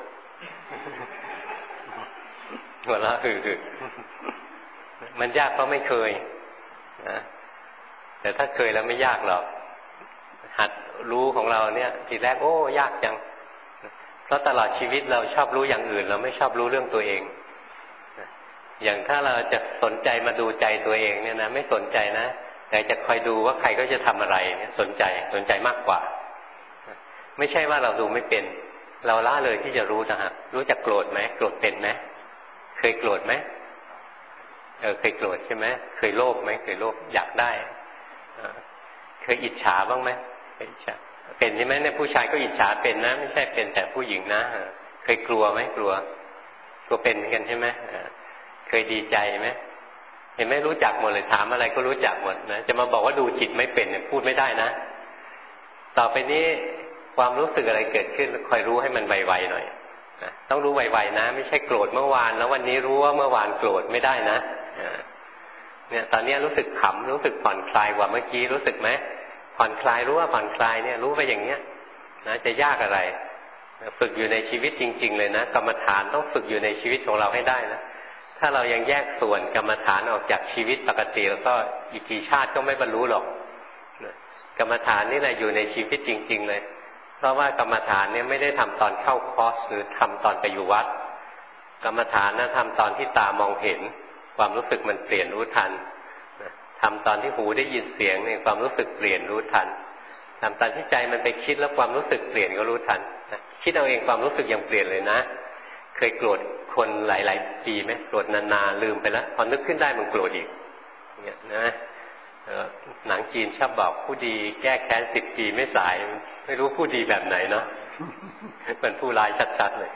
หัวเราะคือคือมันยากเพราะไม่เคยนะแต่ถ้าเคยแล้วไม่ยากหรอกหัดรู้ของเราเนี่ยทีแรกโอ้ยากจังเพราะตลอดชีวิตเราชอบรู้อย่างอื่นเราไม่ชอบรู้เรื่องตัวเองอย่างถ้าเราจะสนใจมาดูใจตัวเองเนี่ยนะไม่สนใจนะแต่จะคอยดูว่าใครก็จะทำอะไรเนี่ยสนใจสนใจมากกว่าไม่ใช่ว่าเราดูไม่เป็นเราละเลยที่จะรู้นะฮะรู้จักโกรธไหมโกรธเป็นไหมเคยโกรธไหมเออเคยโกรธใช่ไหมเคยโลภไหมเคยโลภอยากได้เคยอิจฉาบ้างไหมเคยอิจฉาเป็นใช่ไหมเนี่ยผู้ชายก็อิจฉาเป็นนะไม่ใช่เป็นแต่ผู้หญิงนะเคยกลัวไหมกลัวกลัวเป็นเหมือนกันใช่ไหมเคยดีใจไหมเห็นไหมรู้จักหมดเลยถามอะไรก็รู้จักหมดนะจะมาบอกว่าดูจิตไม่เป็นเนี่ยพูดไม่ได้นะต่อไปนี้ความรู้สึกอะไรเกิดขึ้นคอยรู้ให้มันไวๆหน่อยนะต้องรู้ไวๆนะไม่ใช่โกรธเมื่อวานแล้ววันนี้รู้ว่าเมื่อวานโกรธไม่ได้นะเนี่ยตอนนี้รู้สึกขำรู้สึกผ่อนคลายกว่าเมื่อกี้รู้สึกไหมผ่อนคลายรู้ว่าผ่อนคลายเนี่ยรู้ไปอย่างเนี้ยนะจะยากอะไรฝึกอยู่ในชีวิตจริงๆเลยนะกรรมฐานต้องฝึกอยู่ในชีวิตของเราให้ได้นะถ้าเรายังแยกส่วนกรรมฐานออกจากชีวิตปกติแล้วก็อีกกี่ชาติก็ไม่บรรลุหรอกกรรมฐานนี่แหละอยู่ในชีวิตจริงๆเลยเพราะว่ากรรมฐานเนี่ยไม่ได้ทำตอนเข้าคอร์สหรือทำตอนไปอยู่วัดกรรมฐานนะทำตอนที่ตามองเห็นความรู้สึกมันเปลี่ยนรู้ทันทำตอนที่หูได้ยินเสียงเนี่ยความรู้สึกเปลี่ยนรู้ทันทำตอนที่ใจมันไปคิดแล้วความรู้สึกเปลี่ยนก็รู้ทันคิดเอาเองความรู้สึกยังเปลี่ยนเลยนะเคยโกรธคนหลายๆปีไหมโกรธนานๆลืมไปแล้วพอนึกขึ้นได้มันโกรธอีกเนี่ยนะหนังจีนชอบบอกผู้ดีแก้แค้นสิบปีไม่สายไม่รู้ผู้ดีแบบไหนเนาะเป็นผู้ร้ายชัดๆเลย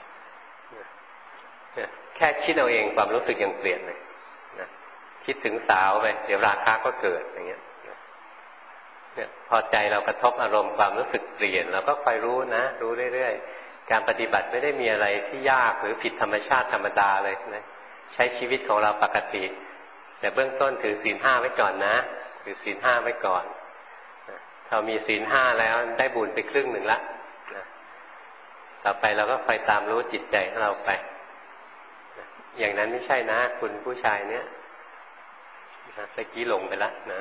แค่คิดเอาเองความรู้สึกยังเปลี่ยนเลยนะคิดถึงสาวไปเดี๋ยวราคะก็เกิดอย่างเงี้ยเนี่ยพอใจเรากระทบอารมณ์ความรู้สึกเปลี่ยนเราก็คอยรู้นะรู้เรื่อยๆการปฏิบัติไม่ได้มีอะไรที่ยากหรือผิดธรรมชาติธรรมดาเลยนะใช้ชีวิตของเราปกติแต่เบื้องต้นถือศีลห้าไว้ก่อนนะถือศีลห้าไว้ก่อนเรามีศีลห้าแล้วได้บุญไปครึ่งหนึ่งละต่อไปเราก็คอยตามรู้จิตใจของเราไปอย่างนั้นไม่ใช่นะคุณผู้ชายเนี้ยตะกี้หลงไปแล้วนะ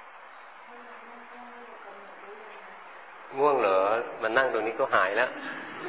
ง่วงเหรอมานั่งตรงนี้ก็หายแล้ว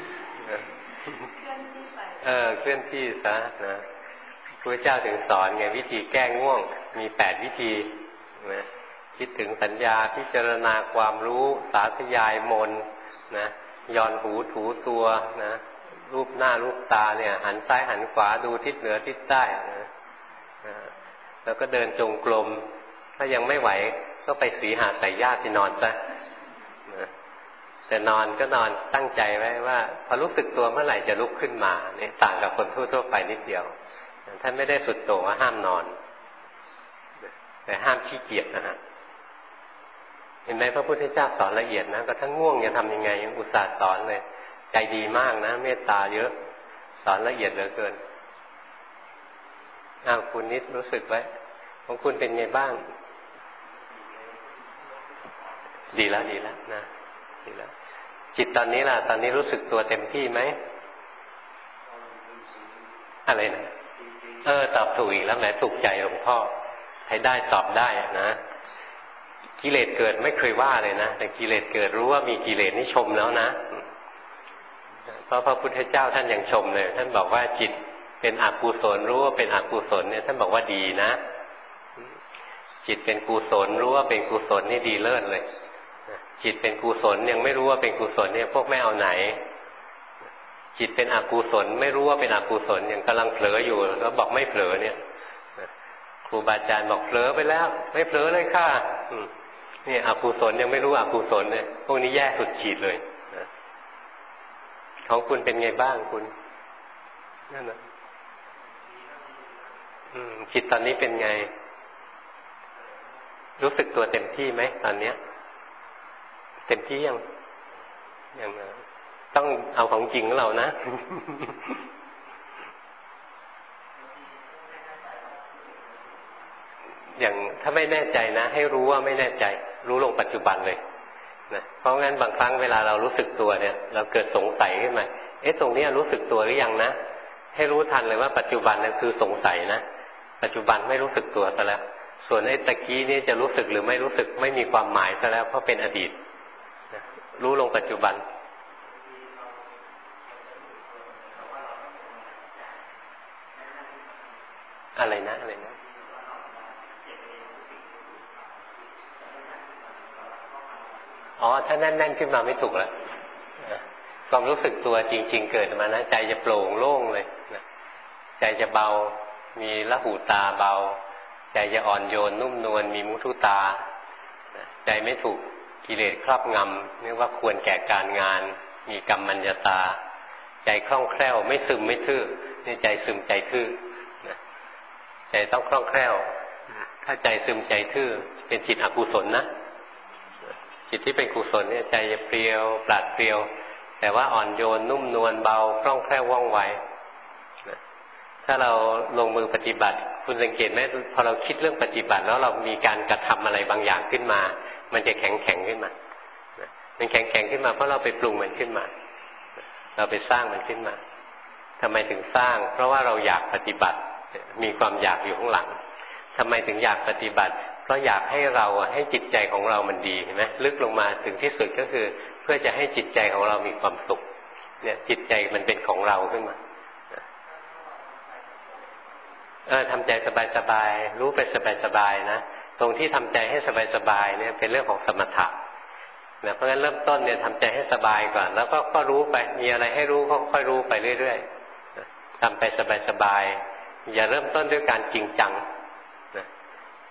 เออเคลื่อนที่ซะนะพระเจ้าถึงสอนไงวิธีแก้ง่วงมีแปดวิธีนะคิดถึงสัญญาพิจารณาความรู้สาธยายมนนะย้อนหูถูตัวนะรูปหน้ารูปตาเนี่ยหันซ้ายหันขวาดูทิศเหนือทิศใต้นะแล้วก็เดินจงกรมถ้ายังไม่ไหวก็ไปสีหาใส่ญาติที่นอนซะนะแต่นอนก็นอนตั้งใจไว้ว่าพอรู้สึกตัวเมื่อไหร่จะลุกขึ้นมาเนี่ยต่างกับคนทั่วๆไปนิดเดียวท่านไม่ได้สุดโต่งว่าห้ามนอนแต่ห้ามขี้เกียจนะฮะเห็นไหมพระพุทธเจ้าสอนละเอียดนะก็ทั้งง่วงจะทำยังไงยังอุตส่าห์สอนเลยใจดีมากนะเมตตาเยอะสอนละเอียดเหลือเกินอ้าวคุณนิดรู้สึกไว้ของคุณเป็นไงบ้างดีแล้วดีแล้วนะดีแล้วจิตตอนนี้ล่ะตอนนี้รู้สึกตัวเต็มที่ไหมอะไรนะเออตอบถูกอีกแล้วแหมถูกใจหลวงพ่อใช้ได้ตอบได้นะกิเลสเกิดไม่เคยว่าเลยนะแต่กิเลสเกิดรู้ว่ามีกิเลสนี่ชมแล้วนะเพราะพระพุทธเจ้าท่านยังชมเลยท่านบอกว่าจิตเป็นอกุศลรู้ว่าเป็นอกุศลเนี่ยท่านบอกว่าดีนะจิตเป็นกุศลรู้ว่าเป็นกุศลนี่ดีเลิศเลยจิตเป็นกุศลยังไม่รู้ว่าเป็นกุศลเนี่ยพวกไม่เอาไหนจิตเป็นอกุศลไม่รู้ว่าเป็นอกุศลยังกำลังเผลออยู่แล้วบอกไม่เผลอเนี่ยครูบาอาจารย์บอกเผลอไปแล้วไม่เผลอเลยค่ะนี่อกุศลยังไม่รู้อกุศลเนี่ยพวกนี้แย่สุดขีดเลยของคุณเป็นไงบ้างคุณนั่นนะจิตตอนนี้เป็นไงรู้สึกตัวเต็มที่ไหมตอนเนี้ยเต็มที่ยังยังต้องเอาของจริงของเรานะ อย่างถ้าไม่แน่ใจนะให้รู้ว่าไม่แน่ใจรู้ลงปัจจุบันเลยนะเพราะงั้นบางครั้งเวลาเรารู้สึกตัวเนี่ยเราเกิดสงสัยขึ้นมาเอ๊ะตรงนี้รู้สึกตัวหรือยังนะให้รู้ทันเลยว่าปัจจุบันนั่นคือสงสัยนะปัจจุบันไม่รู้สึกตัวซะแล้วส่วนไอ้ตะกี้นี่จะรู้สึกหรือไม่รู้สึกไม่มีความหมายซะแล้วเพราะเป็นอดีตนะรู้ลงปัจจุบันอะไรนะอะไรนะอ๋อถ้าแน่นๆขึ้นมาไม่ถูกแล้วความรู้สึกตัวจริงๆเกิดมานะใจจะโปร่งโล่งเลยนะใจจะเบามีละหูตาเบาใจจะอ่อนโยนนุ่มนวลมีมุทุตาใจไม่ถูกกิเลสครอบงำเรียกว่าควรแก่การงานมีกัมมัญญตาใจคล่องแคล่วไม่ซึมไม่ทื่อนี่ใจซึมใจทื่อใจต้องคล่องแคล่วถ้าใจซึมใจทื่อเป็นจิตอกุศลนะจิตที่เป็นกุศลเนี่ยใจจะเปรียวปราดเปรียวแต่ว่าอ่อนโยนนุ่มนวลเบาคล่องแคล่วว่องไวถ้าเราลงมือปฏิบัติคุณสังเกตไหมพอเราคิดเรื่องปฏิบัติแล้วเรามีการกระทำอะไรบางอย่างขึ้นมามันจะแข็งแข็งขึ้นมามันแข็งแข็งขึ้นมาเพราะเราไปปรุงมันขึ้นมาเราไปสร้างมันขึ้นมาทำไมถึงสร้างเพราะว่าเราอยากปฏิบัติมีความอยากอยู่ข้างหลังทำไมถึงอยากปฏิบัติเพราะอยากให้เราให้จิตใจของเรามันดีเห็นไหมลึกลงมาถึงที่สุดก็คือเพื่อจะให้จิตใจของเรามีความสุขเนี่ยจิตใจมันเป็นของเราขึ้นมาเออทำใจสบายๆรู้ไปสบายๆนะตรงที่ทำใจให้สบายๆเนี่ยเป็นเรื่องของสมถะนะเพราะฉะนั้นเริ่มต้นเนี่ยทำใจให้สบายก่อนแล้วก็ก็รู้ไปมีอะไรให้รู้ก็ค่อยรู้ไปเรื่อยๆทำไปสบายๆอย่าเริ่มต้นด้วยการจริงจังนะ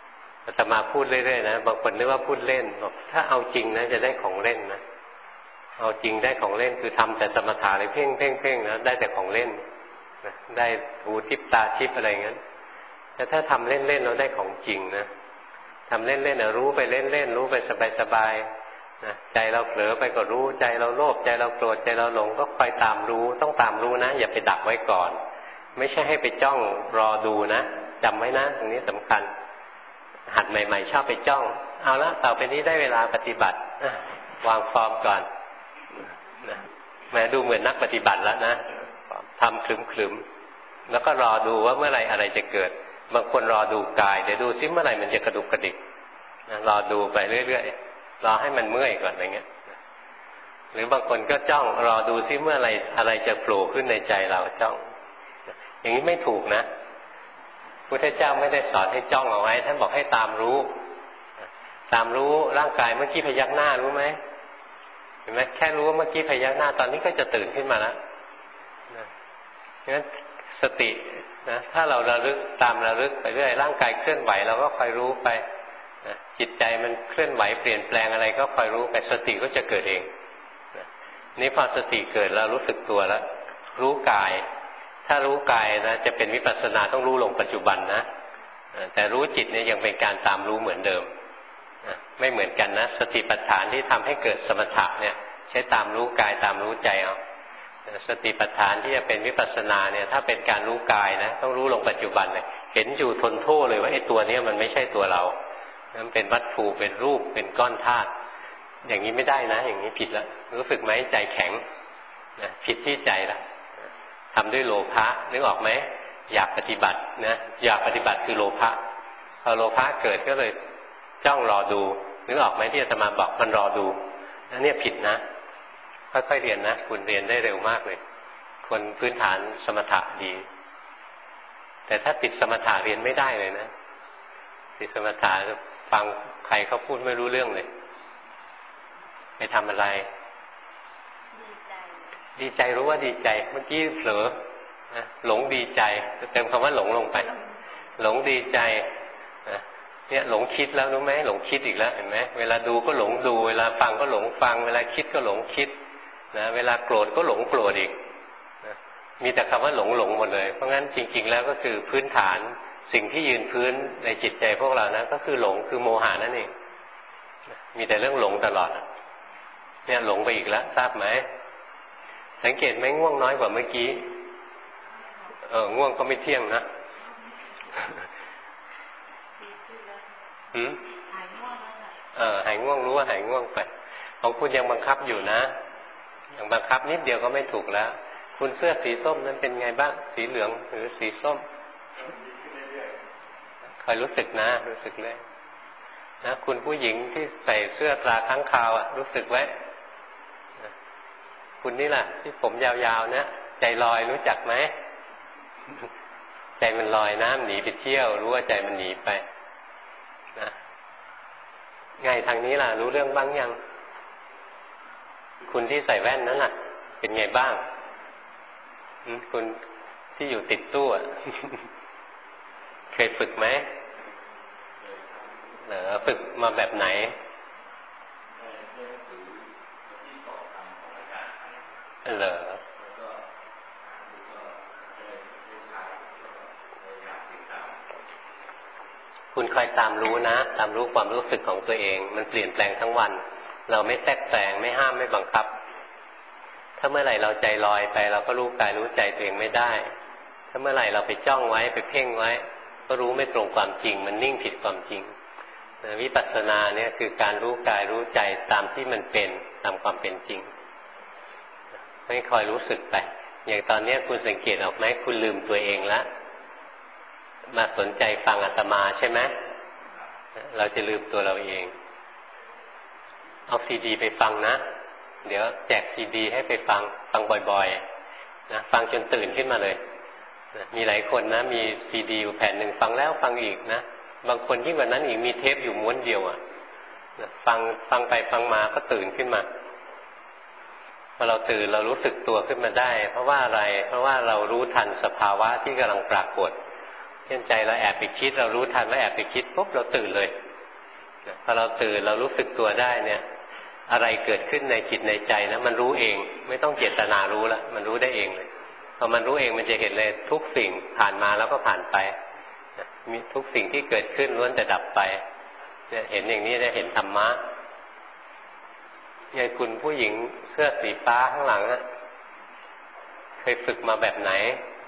อาตมาพูดเรื่อยๆนะบางคนนึกว่าพูดเล่นบอกถ้าเอาจริงนะจะได้ของเล่นนะเอาจริงได้ของเล่นคือทำแต่สมถะเลยเพ่งเพ่งเพ่งนะได้แต่ของเล่นนะได้หูทิพตาทิพอะไรงั้นแต่ถ้าทำเล่นๆเราได้ของจริงนะทำเล่นๆนะรู้ไปเล่นๆรู้ไปสบายๆนะใจเราเผลอไปก็รู้ใจเราโลภใจเราโกรธใจเราหลงก็คอยตามรู้ต้องตามรู้นะอย่าไปดักไว้ก่อนไม่ใช่ให้ไปจ้องรอดูนะจำไว้นะตรงนี้สำคัญหัดใหม่ๆชอบไปจ้องเอาละต่อไปนี้ได้เวลาปฏิบัติวางฟอร์มก่อนแม้ดูเหมือนนักปฏิบัติแล้วนะทำคลึมๆแล้วก็รอดูว่าเมื่อไหร่อะไรจะเกิดบางคนรอดูกายเดี๋ยวดูซิเมื่อไหร่มันจะกระดุกกระดิกรอดูไปเรื่อยๆรอให้มันเมื่อยก่อนอะไรเงี้ยหรือบางคนก็จ้องรอดูซิเมื่อไหร่อะไรจะโผล่ขึ้นในใจเราจ้องอย่างนี้ไม่ถูกนะพุทธเจ้าไม่ได้สอนให้จ้องเอาไว้ท่านบอกให้ตามรู้ตามรู้ร่างกายเมื่อกี้พยักหน้ารู้ไหมเห็นไหมแค่รู้ว่าเมื่อกี้พยักหน้าตอนนี้ก็จะตื่นขึ้นมาแล้วงั้นสตินะถ้าเราระลึกตามระลึกไปเรื่อยร่างกายเคลื่อนไหวเราก็คอยรู้ไปนะจิตใจมันเคลื่อนไหวเปลี่ยนแปลงอะไรก็คอยรู้ไปสติก็จะเกิดเองนะนี่พอสติเกิดเรารู้สึกตัวแล้วรู้กายถ้ารู้กายนะจะเป็นวิปัสสนาต้องรู้ลงปัจจุบันนะแต่รู้จิตเนี่ยยังเป็นการตามรู้เหมือนเดิมไม่เหมือนกันนะสติปัฏฐานที่ทำให้เกิดสมถะเนี่ยใช้ตามรู้กายตามรู้ใจเอาสติปัฏฐานที่จะเป็นวิปัสสนาเนี่ยถ้าเป็นการรู้กายนะต้องรู้ลงปัจจุบันเลยเห็นอยู่ทนโทษเลยว่าไอ้ตัวนี้มันไม่ใช่ตัวเรามันเป็นวัตถุเป็นรูปเป็นก้อนธาตุอย่างนี้ไม่ได้นะอย่างนี้ผิดแล้วรู้สึกไหมใจแข็งนะผิดที่ใจละทำด้วยโลภะนึกออกไหมอยากปฏิบัตินะอยากปฏิบัติคือโลภะพอโลภะเกิดก็เลยจ้องรอดูนึกออกไหมที่อาตมาบอกมันรอดูนั่นเนี่ยผิดนะค่อยๆเรียนนะคุณเรียนได้เร็วมากเลยคนพื้นฐานสมถะดีแต่ถ้าติดสมถะเรียนไม่ได้เลยนะติดสมถะฟังใครเขาพูดไม่รู้เรื่องเลยไปทำอะไรดีใจรู้ว่าดีใจเมื่อกี้เผลอนะหลงดีใจเติมคำว่าหลงลงไปหลงดีใจนะเนี่ยหลงคิดแล้วรู้ไหมหลงคิดอีกแล้วเห็นไหมเวลาดูก็หลงดูเวลาฟังก็หลงฟังเวลาคิดก็หลงคิดนะเวลาโกรธก็หลงโกรธอีกนะมีแต่คำว่าหลงหลงหมดเลยเพราะงั้นจริงๆแล้วก็คือพื้นฐานสิ่งที่ยืนพื้นในจิตใจพวกเรานะก็คือหลงคือโมหะนั่นเองมีแต่เรื่องหลงตลอดเนี่ยหลงไปอีกแล้วทราบไหมสังเกตไหมง่วงน้อยกว่าเมื่อกี้เออง่วงก็ไม่เที่ยงนะหืมเออหายง่วงรู้ว่าหายง่วงไปของคุณยังบังคับอยู่นะยังบังคับนิดเดียวก็ไม่ถูกแล้วคุณเสื้อสีส้มนั้นเป็นไงบ้างสีเหลืองหรือสีส้มคอยรู้สึกนะรู้สึกเลยนะคุณผู้หญิงที่ใส่เสื้อตราค้างคาวอ่ะรู้สึกไว้คุณนี่แหละที่ผมยาวๆนะใจลอยรู้จักไหมใจมันลอยน้ำหนีไปเที่ยวรู้ว่าใจมันหนีไปนะไงทางนี้ล่ะรู้เรื่องบ้างยังคุณที่ใส่แว่นนั้นล่ะเป็นไงบ้างคุณที่อยู่ติดตู้เคยฝึกไหมเหรอฝึกมาแบบไหนเหรอคุณคอยตามรู้นะตามรู้ความรู้สึกของตัวเองมันเปลี่ยนแปลงทั้งวันเราไม่แทรกแซงไม่ห้ามไม่บังคับถ้าเมื่อไหร่เราใจลอยไปเราก็รู้กายรู้ใจตัวเองไม่ได้ถ้าเมื่อไหร่เราไปจ้องไว้ไปเพ่งไว้ก็รู้ไม่ตรงความจริงมันนิ่งผิดความจริงวิปัสสนาเนี่ยคือการรู้กายรู้ใจตามที่มันเป็นตามความเป็นจริงให้คอยรู้สึกไปอย่างตอนนี้คุณสังเกตออกไหมคุณลืมตัวเองแล้วมาสนใจฟังอาตมาใช่ไหมเราจะลืมตัวเราเองเอาซีดีไปฟังนะเดี๋ยวแจกซีดีให้ไปฟังฟังบ่อยๆนะฟังจนตื่นขึ้นมาเลยนะมีหลายคนนะมีซีดีอยู่แผ่นหนึ่งฟังแล้วฟังอีกนะบางคนยิ่งกว่านั้นอีกมีเทปอยู่ม้วนเดียวอ่ะนะฟังฟังไปฟังมาก็ตื่นขึ้นมาพอเราตื่นเรารู้สึกตัวขึ้นมาได้เพราะว่าอะไรเพราะว่าเรารู้ทันสภาวะที่กำลังปรากฏช่นใจเราแอบไปคิดเรารู้ทันว่าแอบไปคิดปุ๊บเราตื่นเลยพอเราตื่นเรารู้สึกตัวได้เนี่ยอะไรเกิดขึ้นในจิตในใจนะมันรู้เองไม่ต้องเจตนารู้แล้วมันรู้ได้เองเลยพอมันรู้เองมันจะเห็นเลยทุกสิ่งผ่านมาแล้วก็ผ่านไปมีทุกสิ่งที่เกิดขึ้นล้วนแต่ดับไปเนี่ยเห็นอย่างนี้ได้เห็นธรรมะยายคุณผู้หญิงเสื้อสีฟ้าข้างหลังอะเคยฝึกมาแบบไหน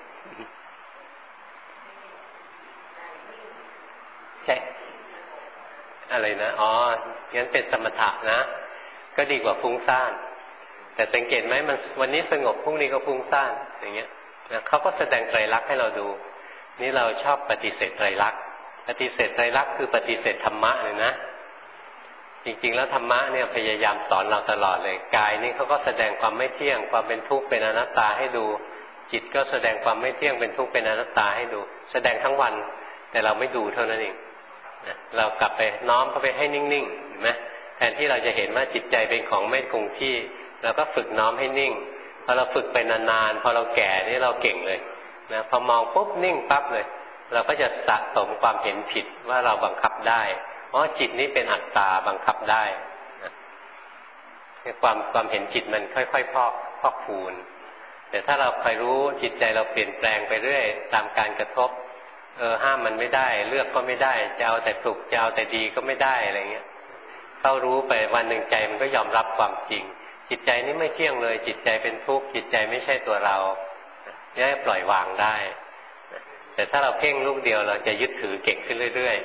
ใช่อะไรนะอ๋องั้นเป็นสมถะนะก็ดีกว่าฟุ้งซ่านแต่สังเกตไหมมันวันนี้สงบพรุ่งนี้ก็ฟุ้งซ่านอย่างเงี้ยนะเขาก็แสดงไตรลักษณ์ให้เราดูนี่เราชอบปฏิเสธไตรลักษณ์ปฏิเสธไตรลักษณ์คือปฏิเสธธรรมะเลยนะจริงๆแล้วธรรมะเนี่ยพยายามสอนเราตลอดเลยกายนี่เขาก็แสดงความไม่เที่ยงความเป็นทุกข์เป็นอนัตตาให้ดูจิตก็แสดงความไม่เที่ยงเป็นทุกข์เป็นอนัตตาให้ดูแสดงทั้งวันแต่เราไม่ดูเท่านั้นเองนะเรากลับไปน้อมเข้าไปให้นิ่งๆเห็นไหมแทนที่เราจะเห็นว่าจิตใจเป็นของไม่คงที่เราก็ฝึกน้อมให้นิ่งพอเราฝึกไปนานๆพอเราแก่นี่เราเก่งเลยนะพอมองปุ๊บนิ่งปั๊บเลยเราก็จะสะสมความเห็นผิดว่าเราบังคับได้เพราะจิตนี้เป็นอัตตาบังคับได้นะความความเห็นจิตมันค่อยๆพอกพอกพูนแต่ถ้าเราคอยรู้จิตใจเราเปลี่ยนแปลงไปเรื่อยตามการกระทบเออห้ามมันไม่ได้เลือกก็ไม่ได้จะเอาแต่สุขจะเอาแต่ดีก็ไม่ได้อะไรเงี้ยเข้ารู้ไปวันหนึ่งใจมันก็ยอมรับความจริงจิตใจนี้ไม่เที่ยงเลยจิตใจเป็นทุกข์จิตใจไม่ใช่ตัวเราเนี่ยปล่อยวางได้แต่ถ้าเราเพ่งลูกเดียวเราจะยึดถือเก่งขึ้นเรื่อย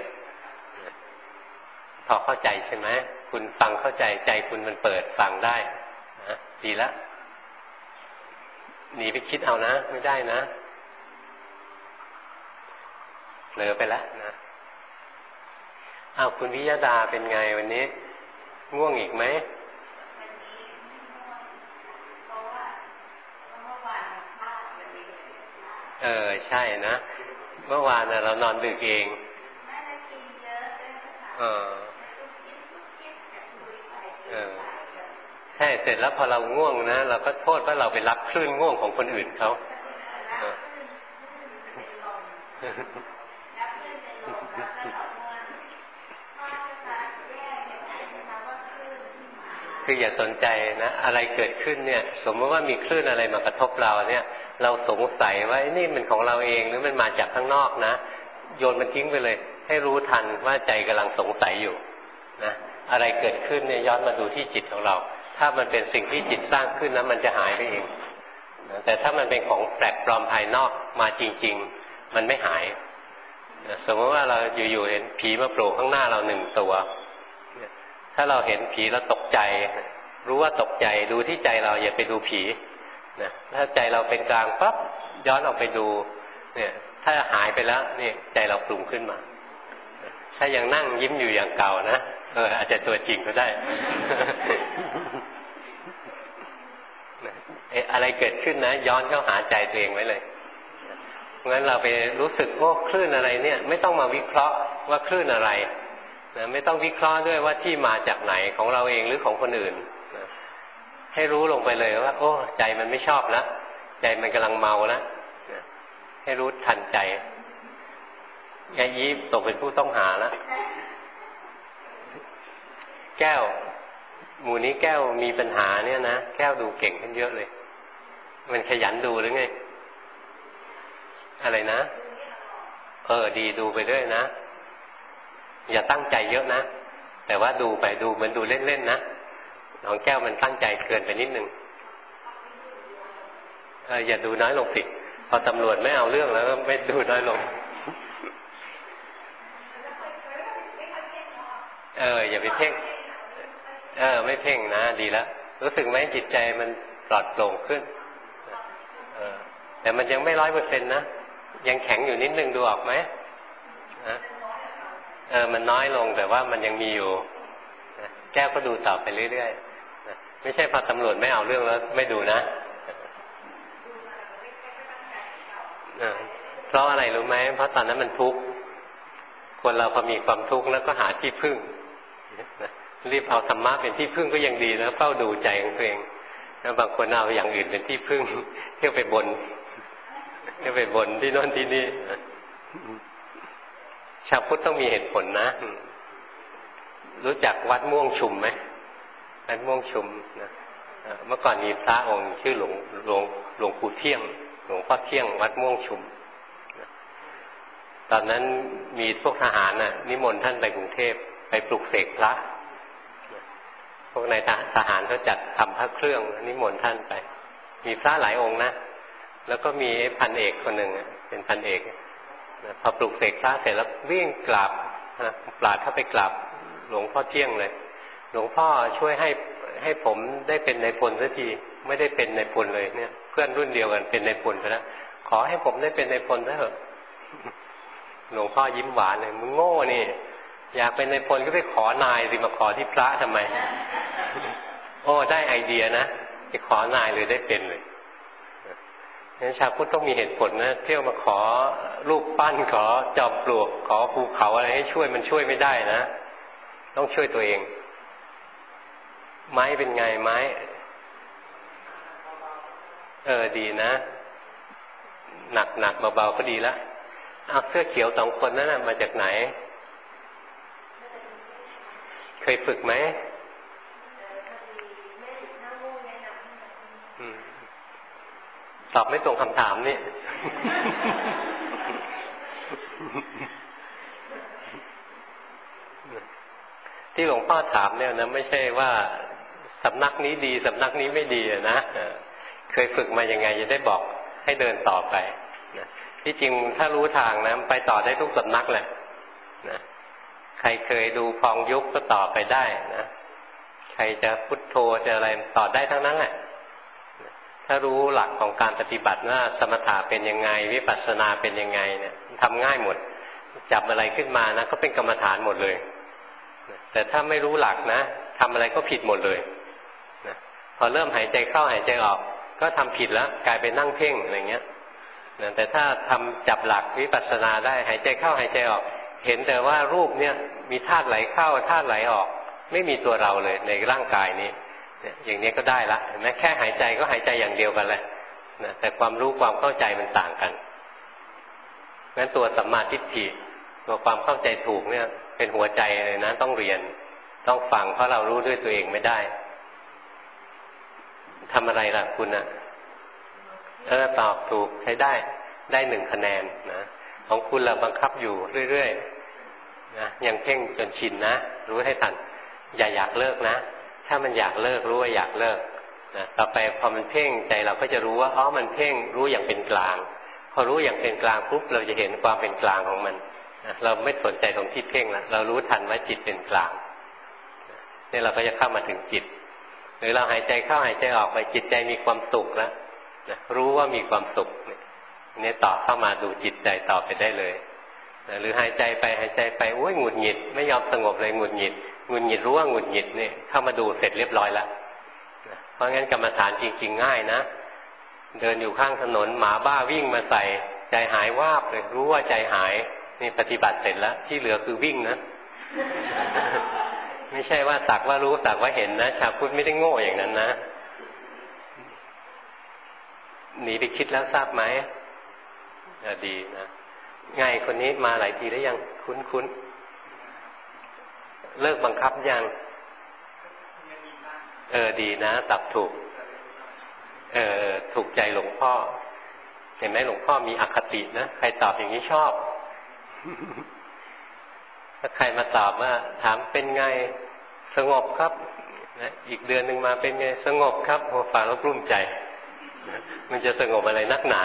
ๆพอเข้าใจใช่ไหมคุณฟังเข้าใจใจคุณมันเปิดฟังได้นะดีแล้วหนีไปคิดเอานะไม่ได้นะเผลอไปแล้วนะอ้าวคุณวิยดาเป็นไงวันนี้ง่วงอีกไหมเออใช่นะเมื่อวานเรานอนดึกเองเออเออใช่เสร็จแล้วพอเราง่วงนะเราก็โทษว่าเราไปรับคลื่นง่วงของคนอื่นเขาคืออย่าสนใจนะอะไรเกิดขึ้นเนี่ยสมมติว่ามีคลื่นอะไรมากระทบเราเนี่ยเราสงสัยว่านี่มันของเราเองหรือมันมาจากข้างนอกนะโยนมันทิ้งไปเลยให้รู้ทันว่าใจกำลังสงสัยอยู่นะอะไรเกิดขึ้นเนี่ยย้อนมาดูที่จิตของเราถ้ามันเป็นสิ่งที่จิตสร้างขึ้นนะมันจะหายไปเองนะแต่ถ้ามันเป็นของแปลกปลอมภายนอกมาจริงๆมันไม่หายนะสมมติว่าเราอยู่ๆเห็นผีมาโผล่ข้างหน้าเราหนึ่งตัวถ้าเราเห็นผีแล้วตกใจรู้ว่าตกใจดูที่ใจเราอย่าไปดูผีนะถ้าใจเราเป็นกลางปั๊บย้อนออกไปดูเนี่ยถ้าหายไปแล้วนี่ใจเราปรุงขึ้นมาถ้ายังนั่งยิ้มอยู่อย่างเก่านะเอออาจจะตัวจริงก็ได้ เอ๊ะอะไรเกิดขึ้นนะย้อนเข้าหาใจตัวเองไว้เลยเพราะงั้นเราไปรู้สึกโอ้คลื่นอะไรเนี่ยไม่ต้องมาวิเคราะห์ว่าคลื่นอะไรนะไม่ต้องวิเคราะห์ด้วยว่าที่มาจากไหนของเราเองหรือของคนอื่นนะให้รู้ลงไปเลยว่าโอ้ใจมันไม่ชอบแล้วใจมันกำลังเมาแล้วนะให้รู้ทันใจแกยีบตกเป็นผู้ต้องหาแล้วแก้วหมู่นี้แก้วมีปัญหาเนี่ยนะแก้วดูเก่งขึ้นเยอะเลยมันขยันดูหรือไงอะไรนะเออดีดูไปด้วยนะอย่าตั้งใจเยอะนะแต่ว่าดูไปดูเหมือนดูเล่นๆนะของแก้วมันตั้งใจเกินไปนิดนึงเอออย่าดูน้อยลงสิพอตำรวจไม่เอาเรื่องแล้วก็ไม่ดูน้อยลงเอออย่าไปเพ่งเออไม่เพ่งนะดีแล้วรู้สึกไหมจิตใจมันปลอดโปร่งขึ้นเออแต่มันยังไม่ร้อยเปอร์เซ็นต์นะยังแข็งอยู่นิดนึงดูออกไหมนะเออมันน้อยลงแต่ว่ามันยังมีอยู่นะแก้วก็ดูต่อไปเรื่อยๆนะไม่ใช่พอตำรวจไม่เอาเรื่องแล้วไม่ดูนะเพราะอะไรรู้ไหมเพราะตอนนั้นมันทุกข์คนเราพอมีความทุกข์แล้วก็หาที่พึ่งนะรีบเอาธรรมะเป็นที่พึ่งก็ยังดีนะเฝ้าดูใจของตัวเองแล้วบางคนเอาอย่างอื่นเป็นที่พึ่งเที่ยวไปบนเที่ยวไปบนที่โน่นที่นี่นะชาวพุทธต้องมีเหตุผลนะรู้จักวัดม่วงชุมไหมวัดม่วงชุมนะเมื่อก่อนมีพระองค์ชื่อหลวงหลวงหลวงปู่เที่ยงหลวงพ่อเที่ยงวัดม่วงชุมตอนนั้นมีพวกทหารน่ะนิมนต์ท่านไปกรุงเทพไปปลุกเสกพระพวกนายทหารเขาจัดทำพระเครื่องนิมนต์ท่านไปมีพระหลายองค์นะแล้วก็มีพันเอกคนหนึ่งเป็นพันเอกพอปลุกเสกพระเสร็จแล้ววิ่งกราบปราดเข้าไปกราบหลวงพ่อเที่ยงเลยหลวงพ่อช่วยให้ให้ผมได้เป็นนายพลสักทีไม่ได้เป็นนายพลเลยเนี่ยเพื่อนรุ่นเดียวกันเป็นนายพลไปแล้วขอให้ผมได้เป็นนายพลซะเถอะหลวงพ่อยิ้มหวานเลยมึงโง่นี่อยากเป็นนายพลก็ไปขอนายสิมาขอที่พระทำไมโอ้ได้ไอเดียนะไปขอนายเลยได้เป็นเลยงั้นชาวพุทธต้องมีเหตุผลนะเที่ยวมาขอรูปปั้นขอจอมปลวกขอภูเขาอะไรให้ช่วยมันช่วยไม่ได้นะต้องช่วยตัวเองไม้เป็นไงไม้เออดีนะหนักหนักเบาๆก็ดีละเอาเสื้อเขียวสองคนนั้นมาจากไหนเคยฝึกไหมตอบไม่ตรงคำถามนี่ ที่หลวงพ่อถามเนี่ยนะไม่ใช่ว่าสำนักนี้ดีสำนักนี้ไม่ดีนะเคยฝึกมายังไงจะได้บอกให้เดินต่อไปนะที่จริงถ้ารู้ทางนะไปต่อได้ทุกสำนักแหละนะใครเคยดูพองยุบก็ต่อไปได้นะใครจะพุทโธจะอะไรต่อได้ทั้งนั้นแหละถ้ารู้หลักของการปฏิบัติว่าสมถะเป็นยังไงวิปัสสนาเป็นยังไงเนี่ยทำง่ายหมดจับอะไรขึ้นมานะก็เป็นกรรมฐานหมดเลยแต่ถ้าไม่รู้หลักนะทำอะไรก็ผิดหมดเลยนะพอเริ่มหายใจเข้าหายใจออกก็ทำผิดแล้วกลายเป็นนั่งเพ่งอะไรเงี้ยนะแต่ถ้าทำจับหลักวิปัสสนาได้หายใจเข้าหายใจออกเห็นแต่ว่ารูปเนี่ยมีธาตุไหลเข้าธาตุไหลออกไม่มีตัวเราเลยในร่างกายนี้เนี่ยอย่างนี้ก็ได้ละเห็นไหมแค่หายใจก็หายใจอย่างเดียวกันเลยนะแต่ความรู้ความเข้าใจมันต่างกันงั้นตัวสัมมาทิฏฐิตัวความเข้าใจถูกเนี่ยเป็นหัวใจเลยนะต้องเรียนต้องฟังเพราะเรารู้ด้วยตัวเองไม่ได้ทำอะไรล่ะคุณนะเออตอบถูกใช้ได้ได้หนึ่งคะแนนนะของคุณเราบังคับอยู่เรื่อยๆนะยังเพ่งจนชินนะรู้ให้ทันอย่าอยากเลิกนะถ้ามันอยากเลิกรู้ว่าอยากเลิกนะต่อไปพอมันเพ่งใจเราก็จะรู้ว่าอ๋อมันเพ่งรู้อย่างเป็นกลางพอรู้อย่างเป็นกลางปุ๊บเราจะเห็นความเป็นกลางของมันนะเราไม่สนใจตรงที่เพ่งละเรารู้ทันว่าจิตเป็นกลางนี่เราก็จะเข้ามาถึงจิตหรือเราหายใจเข้าหายใจออกไปจิตใจมีความสุขแล้วนะรู้ว่ามีความสุขนี่ต่อเข้ามาดูจิตใจต่อไปได้เลยนะหรือหายใจไปหายใจไปโอ้ยหงุดหงิดไม่ยอมสงบเลยหงุดหงิดหงุดหงิดรู้ว่าหงุดหงิดนี่เข้ามาดูเสร็จเรียบร้อยแล้วนะเพราะงั้นกรรมฐานจริงๆง่ายนะเดินอยู่ข้างถนนหมาบ้าวิ่งมาใส่ใจหายวาบเลยรู้ว่าใจหายนี่ปฏิบัติเสร็จแล้วที่เหลือคือวิ่งนะ ไม่ใช่ว่าสักว่ารู้สักว่าเห็นนะชาวพุทธไม่ได้โง่อย่างนั้นนะหนีไปคิดแล้วทราบไหมดีนะไงคนนี้มาหลายทีแล้วยังคุ้นๆเลิกบังคับยังเออดีนะตับถูกเออถูกใจหลวงพ่อเห็นไหมหลวงพ่อมีอคตินะใครตอบอย่างนี้ชอบถ้าใครมาตอบว่าถามเป็นไงสงบครับนะอีกเดือนหนึ่งมาเป็นไงสงบครับพอฟังแล้วกลุ้มใจมันจะสงบอะไรนักหนา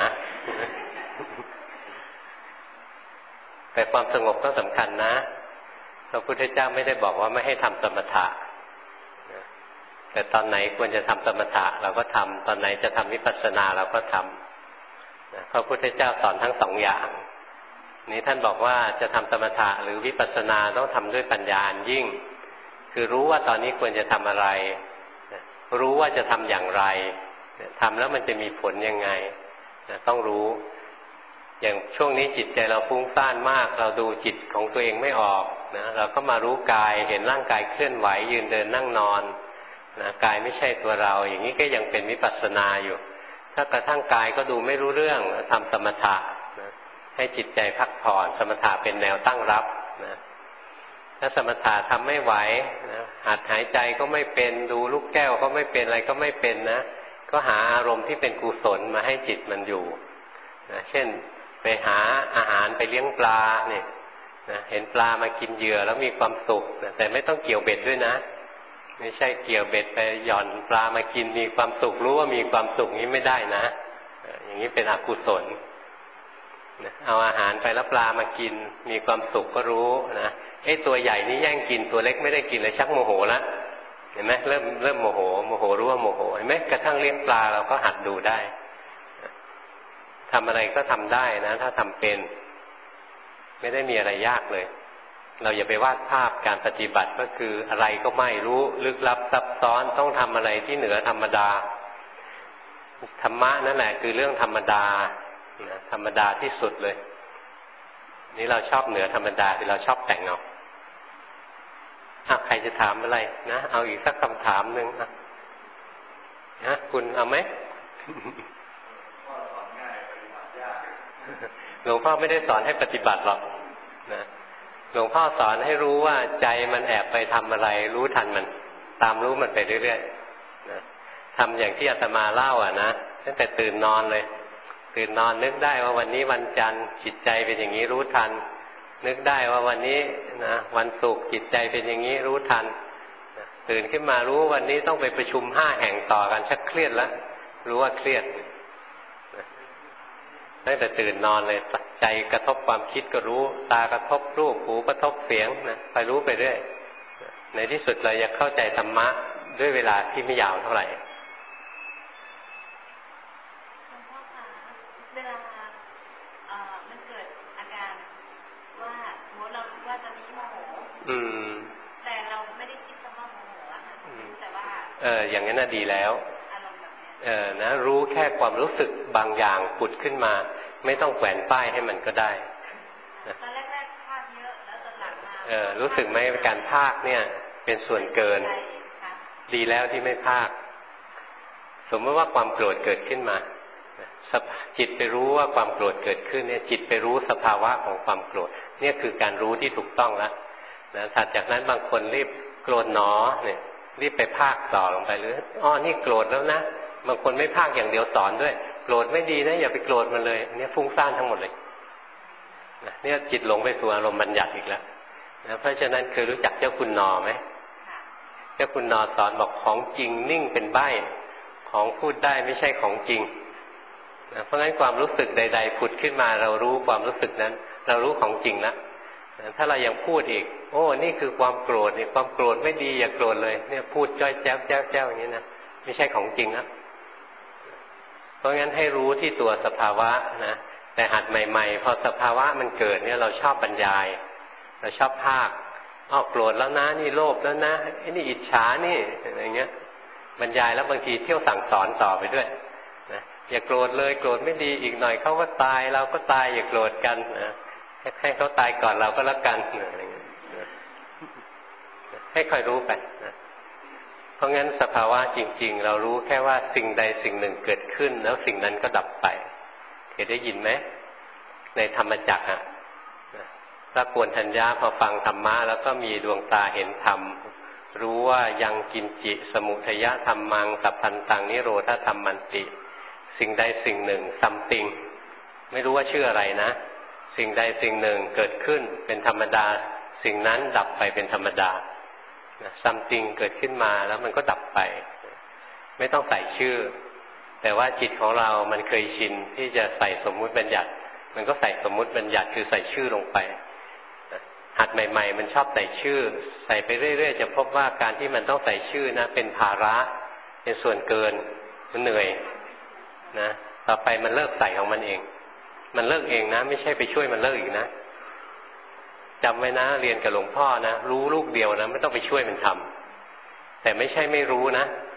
แต่ความสงบก็สำคัญนะพระพุทธเจ้าไม่ได้บอกว่าไม่ให้ทำสมถะแต่ตอนไหนควรจะทำสมถะเราก็ทำตอนไหนจะทำวิปัสสนาเราก็ทำพระพุทธเจ้าสอนทั้งสองอย่างนี้ท่านบอกว่าจะทำสมถะหรือวิปัสสนาต้องทำด้วยปัญญาอันยิ่งคือรู้ว่าตอนนี้ควรจะทำอะไรรู้ว่าจะทำอย่างไรทำแล้วมันจะมีผลยังไงต้องรู้อย่างช่วงนี้จิตใจเราฟุ้งซ่านมากเราดูจิตของตัวเองไม่ออกนะเราก็มารู้กายเห็นร่างกายเคลื่อนไหวยืนเดินนั่งนอนนะกายไม่ใช่ตัวเราอย่างนี้ก็ยังเป็นวิปัสสนาอยู่ถ้ากระทั่งกายก็ดูไม่รู้เรื่องทำสมถะนะให้จิตใจพักผ่อนสมถะเป็นแนวตั้งรับนะถ้าสมถะทำไม่ไหวนะหัดหายใจก็ไม่เป็นดูลูกแก้วก็ไม่เป็นอะไรก็ไม่เป็นนะก็หาอารมณ์ที่เป็นกุศลมาให้จิตมันอยู่นะเช่นไปหาอาหารไปเลี้ยงปลาเนี่ยนะเห็นปลามากินเหยื่อแล้วมีความสุขนะแต่ไม่ต้องเกี่ยวเบ็ดด้วยนะไม่ใช่เกี่ยวเบ็ดไปหย่อนปลามากินมีความสุขรู้ว่ามีความสุขนี้ไม่ได้นะอย่างนี้เป็นอกุศลเอาอาหารไปแล้วปลามากินมีความสุขก็รู้นะไอ้ตัวใหญ่นี่แย่งกินตัวเล็กไม่ได้กินเลยชักโมโหแล้วเห็นไหมเริ่มเริ่มโมโหโมโหรู้ว่าโมโหเห็นไหมกระทั่งเลี้ยงปลาเราก็หัดดูได้ทำอะไรก็ทำได้นะถ้าทำเป็นไม่ได้มีอะไรยากเลยเราอย่าไปวาดภาพการปฏิบัติก็คืออะไรก็ไม่รู้ลึกลับซับซ้อนต้องทำอะไรที่เหนือธรรมดาธรรมะนั่นแหละคือเรื่องธรรมดานะธรรมดาที่สุดเลยนี่เราชอบเหนือธรรมดาที่เราชอบแต่งเอาอ่ะใครจะถามอะไรนะเอาอีกสักคำถามหนึ่งนะนะคุณเอาไหม หลวงพ่อไม่ได้สอนให้ปฏิบัติหรอกนะหลวงพ่อสอนให้รู้ว่าใจมันแอบไปทำอะไรรู้ทันมันตามรู้มันไปเรื่อยๆนะทำอย่างที่อาตมาเล่าอ่ะนะตั้งแต่ตื่นนอนเลยตื่นนอนนึกได้ว่าวันนี้วันจันทร์จิตใจเป็นอย่างนี้รู้ทันนึกได้ว่าวันนี้นะวันศุกร์จิตใจเป็นอย่างนี้รู้ทันนะตื่นขึ้นมารู้วันนี้ต้องไปประชุมห้าแห่งต่อกันชักเครียดแล้วรู้ว่าเครียดนะตั้งแต่ตื่นนอนเลยใจกระทบความคิดก็รู้ตากระทบรูปหูกระทบเสียงนะไปรู้ไปเรื่อยในที่สุดเราจะเข้าใจธรรมะด้วยเวลาที่ไม่ยาวเท่าไหร่เวลาเอ่อมันเกิดอาการว่าสมมติเราคิดว่าตอนนี้โมโหอืมแต่เราไม่ได้คิดคำว่าโมโหอะค่ะแต่ว่าเอออย่างนั้นน่ะดีแล้วอารมณ์แบบนี้เออนะรู้แค่ความรู้สึกบางอย่างผุดขึ้นมาไม่ต้องแขวนป้ายให้มันก็ได้ตอนแรกๆภาคเยอะแล้วตอนหลังมาเออรู้สึกไหมการภาคเนี่ยเป็นส่วนเกินดีแล้วที่ไม่ภาคสมมติว่าความโกรธเกิดขึ้นมาจิตไปรู้ว่าความโกรธเกิดขึ้นเนี่ยจิตไปรู้สภาวะของความโกรธเนี่ยคือการรู้ที่ถูกต้องแล้วนะถัดจากนั้นบางคนรีบโกรธหนอเนี่ยรีบไปภาคต่อลงไปหรืออ้อนี่โกรธแล้วนะบางคนไม่ภาคอย่างเดียวสอนด้วยโกรธไม่ดีนะอย่าไปโกรธมันเลยเนี่ยฟุ้งซ่านทั้งหมดเลยนะเนี่ยจิตหลงไปสู่อารมณ์บัญญัติอีกแล้วนะเพราะฉะนั้นเคยรู้จักเจ้าคุณนอไหมเจ้าคุณนอสอนบอกของจริงนิ่งเป็นใบ้ของพูดได้ไม่ใช่ของจริงเพราะงั้นความรู้สึกใดๆผุดขึ้นมาเรารู้ความรู้สึกนั้นเรารู้ของจริงแล้วถ้าเรายังพูดอีกโอ้นี่คือความโกรธนี่ความโกรธไม่ดีอย่าโกรธเลยเนี่ยพูดจ้อยแจ๊วแจ๊วแจ๊วอย่างนี้นะไม่ใช่ของจริงนะเพราะงั้นให้รู้ที่ตัวสภาวะนะแต่หัดใหม่ๆพอสภาวะมันเกิดเนี่ยเราชอบบรรยายเราชอบภาคอ้อโกรธแล้วนะนี่โลภแล้วนะไอ้นี่อิจฉานี่อะไรเงี้ยบรรยายแล้วบางทีเที่ยวสั่งสอนต่อไปด้วยอย่าโกรธเลยโกรธไม่ดีอีกหน่อยเขาก็ตายเราก็ตายอย่าโกรธกันนะให้เขาตายก่อนเราก็แล้วกันอะไรอย่างเงี้ยให้คอยรู้ไปนะเพราะงั้นสภาวะจริงๆเรารู้แค่ว่าสิ่งใดสิ่งหนึ่งเกิดขึ้นแล้วสิ่งนั้นก็ดับไปเคยได้ยินไหมในธรรมจักรอ่ะพระกวนทัญญาพอฟังธรรมะแล้วก็มีดวงตาเห็นธรรมรู้ว่ายังกินจิสมุทยธรรมังสัพพันตังนิโรธธรรมมันติสิ่งใดสิ่งหนึ่ง something ไม่รู้ว่าชื่ออะไรนะสิ่งใดสิ่งหนึ่งเกิดขึ้นเป็นธรรมดาสิ่งนั้นดับไปเป็นธรรมดา something เกิดขึ้นมาแล้วมันก็ดับไปไม่ต้องใส่ชื่อแต่ว่าจิตของเรามันเคยชินที่จะใส่สมมุติบัญญัติมันก็ใส่สมมุติบัญญัติคือใส่ชื่อลงไปหัดใหม่ๆมันชอบใส่ชื่อใส่ไปเรื่อยๆจะพบว่าการที่มันต้องใส่ชื่อนะเป็นภาระเป็นส่วนเกินมันเหนื่อยนะต่อไปมันเลิกใส่ของมันเองมันเลิกเองนะไม่ใช่ไปช่วยมันเลิกอีกนะจำไว้นะเรียนกับหลวงพ่อนะรู้ลูกเดียวนะไม่ต้องไปช่วยมันทำแต่ไม่ใช่ไม่รู้นะ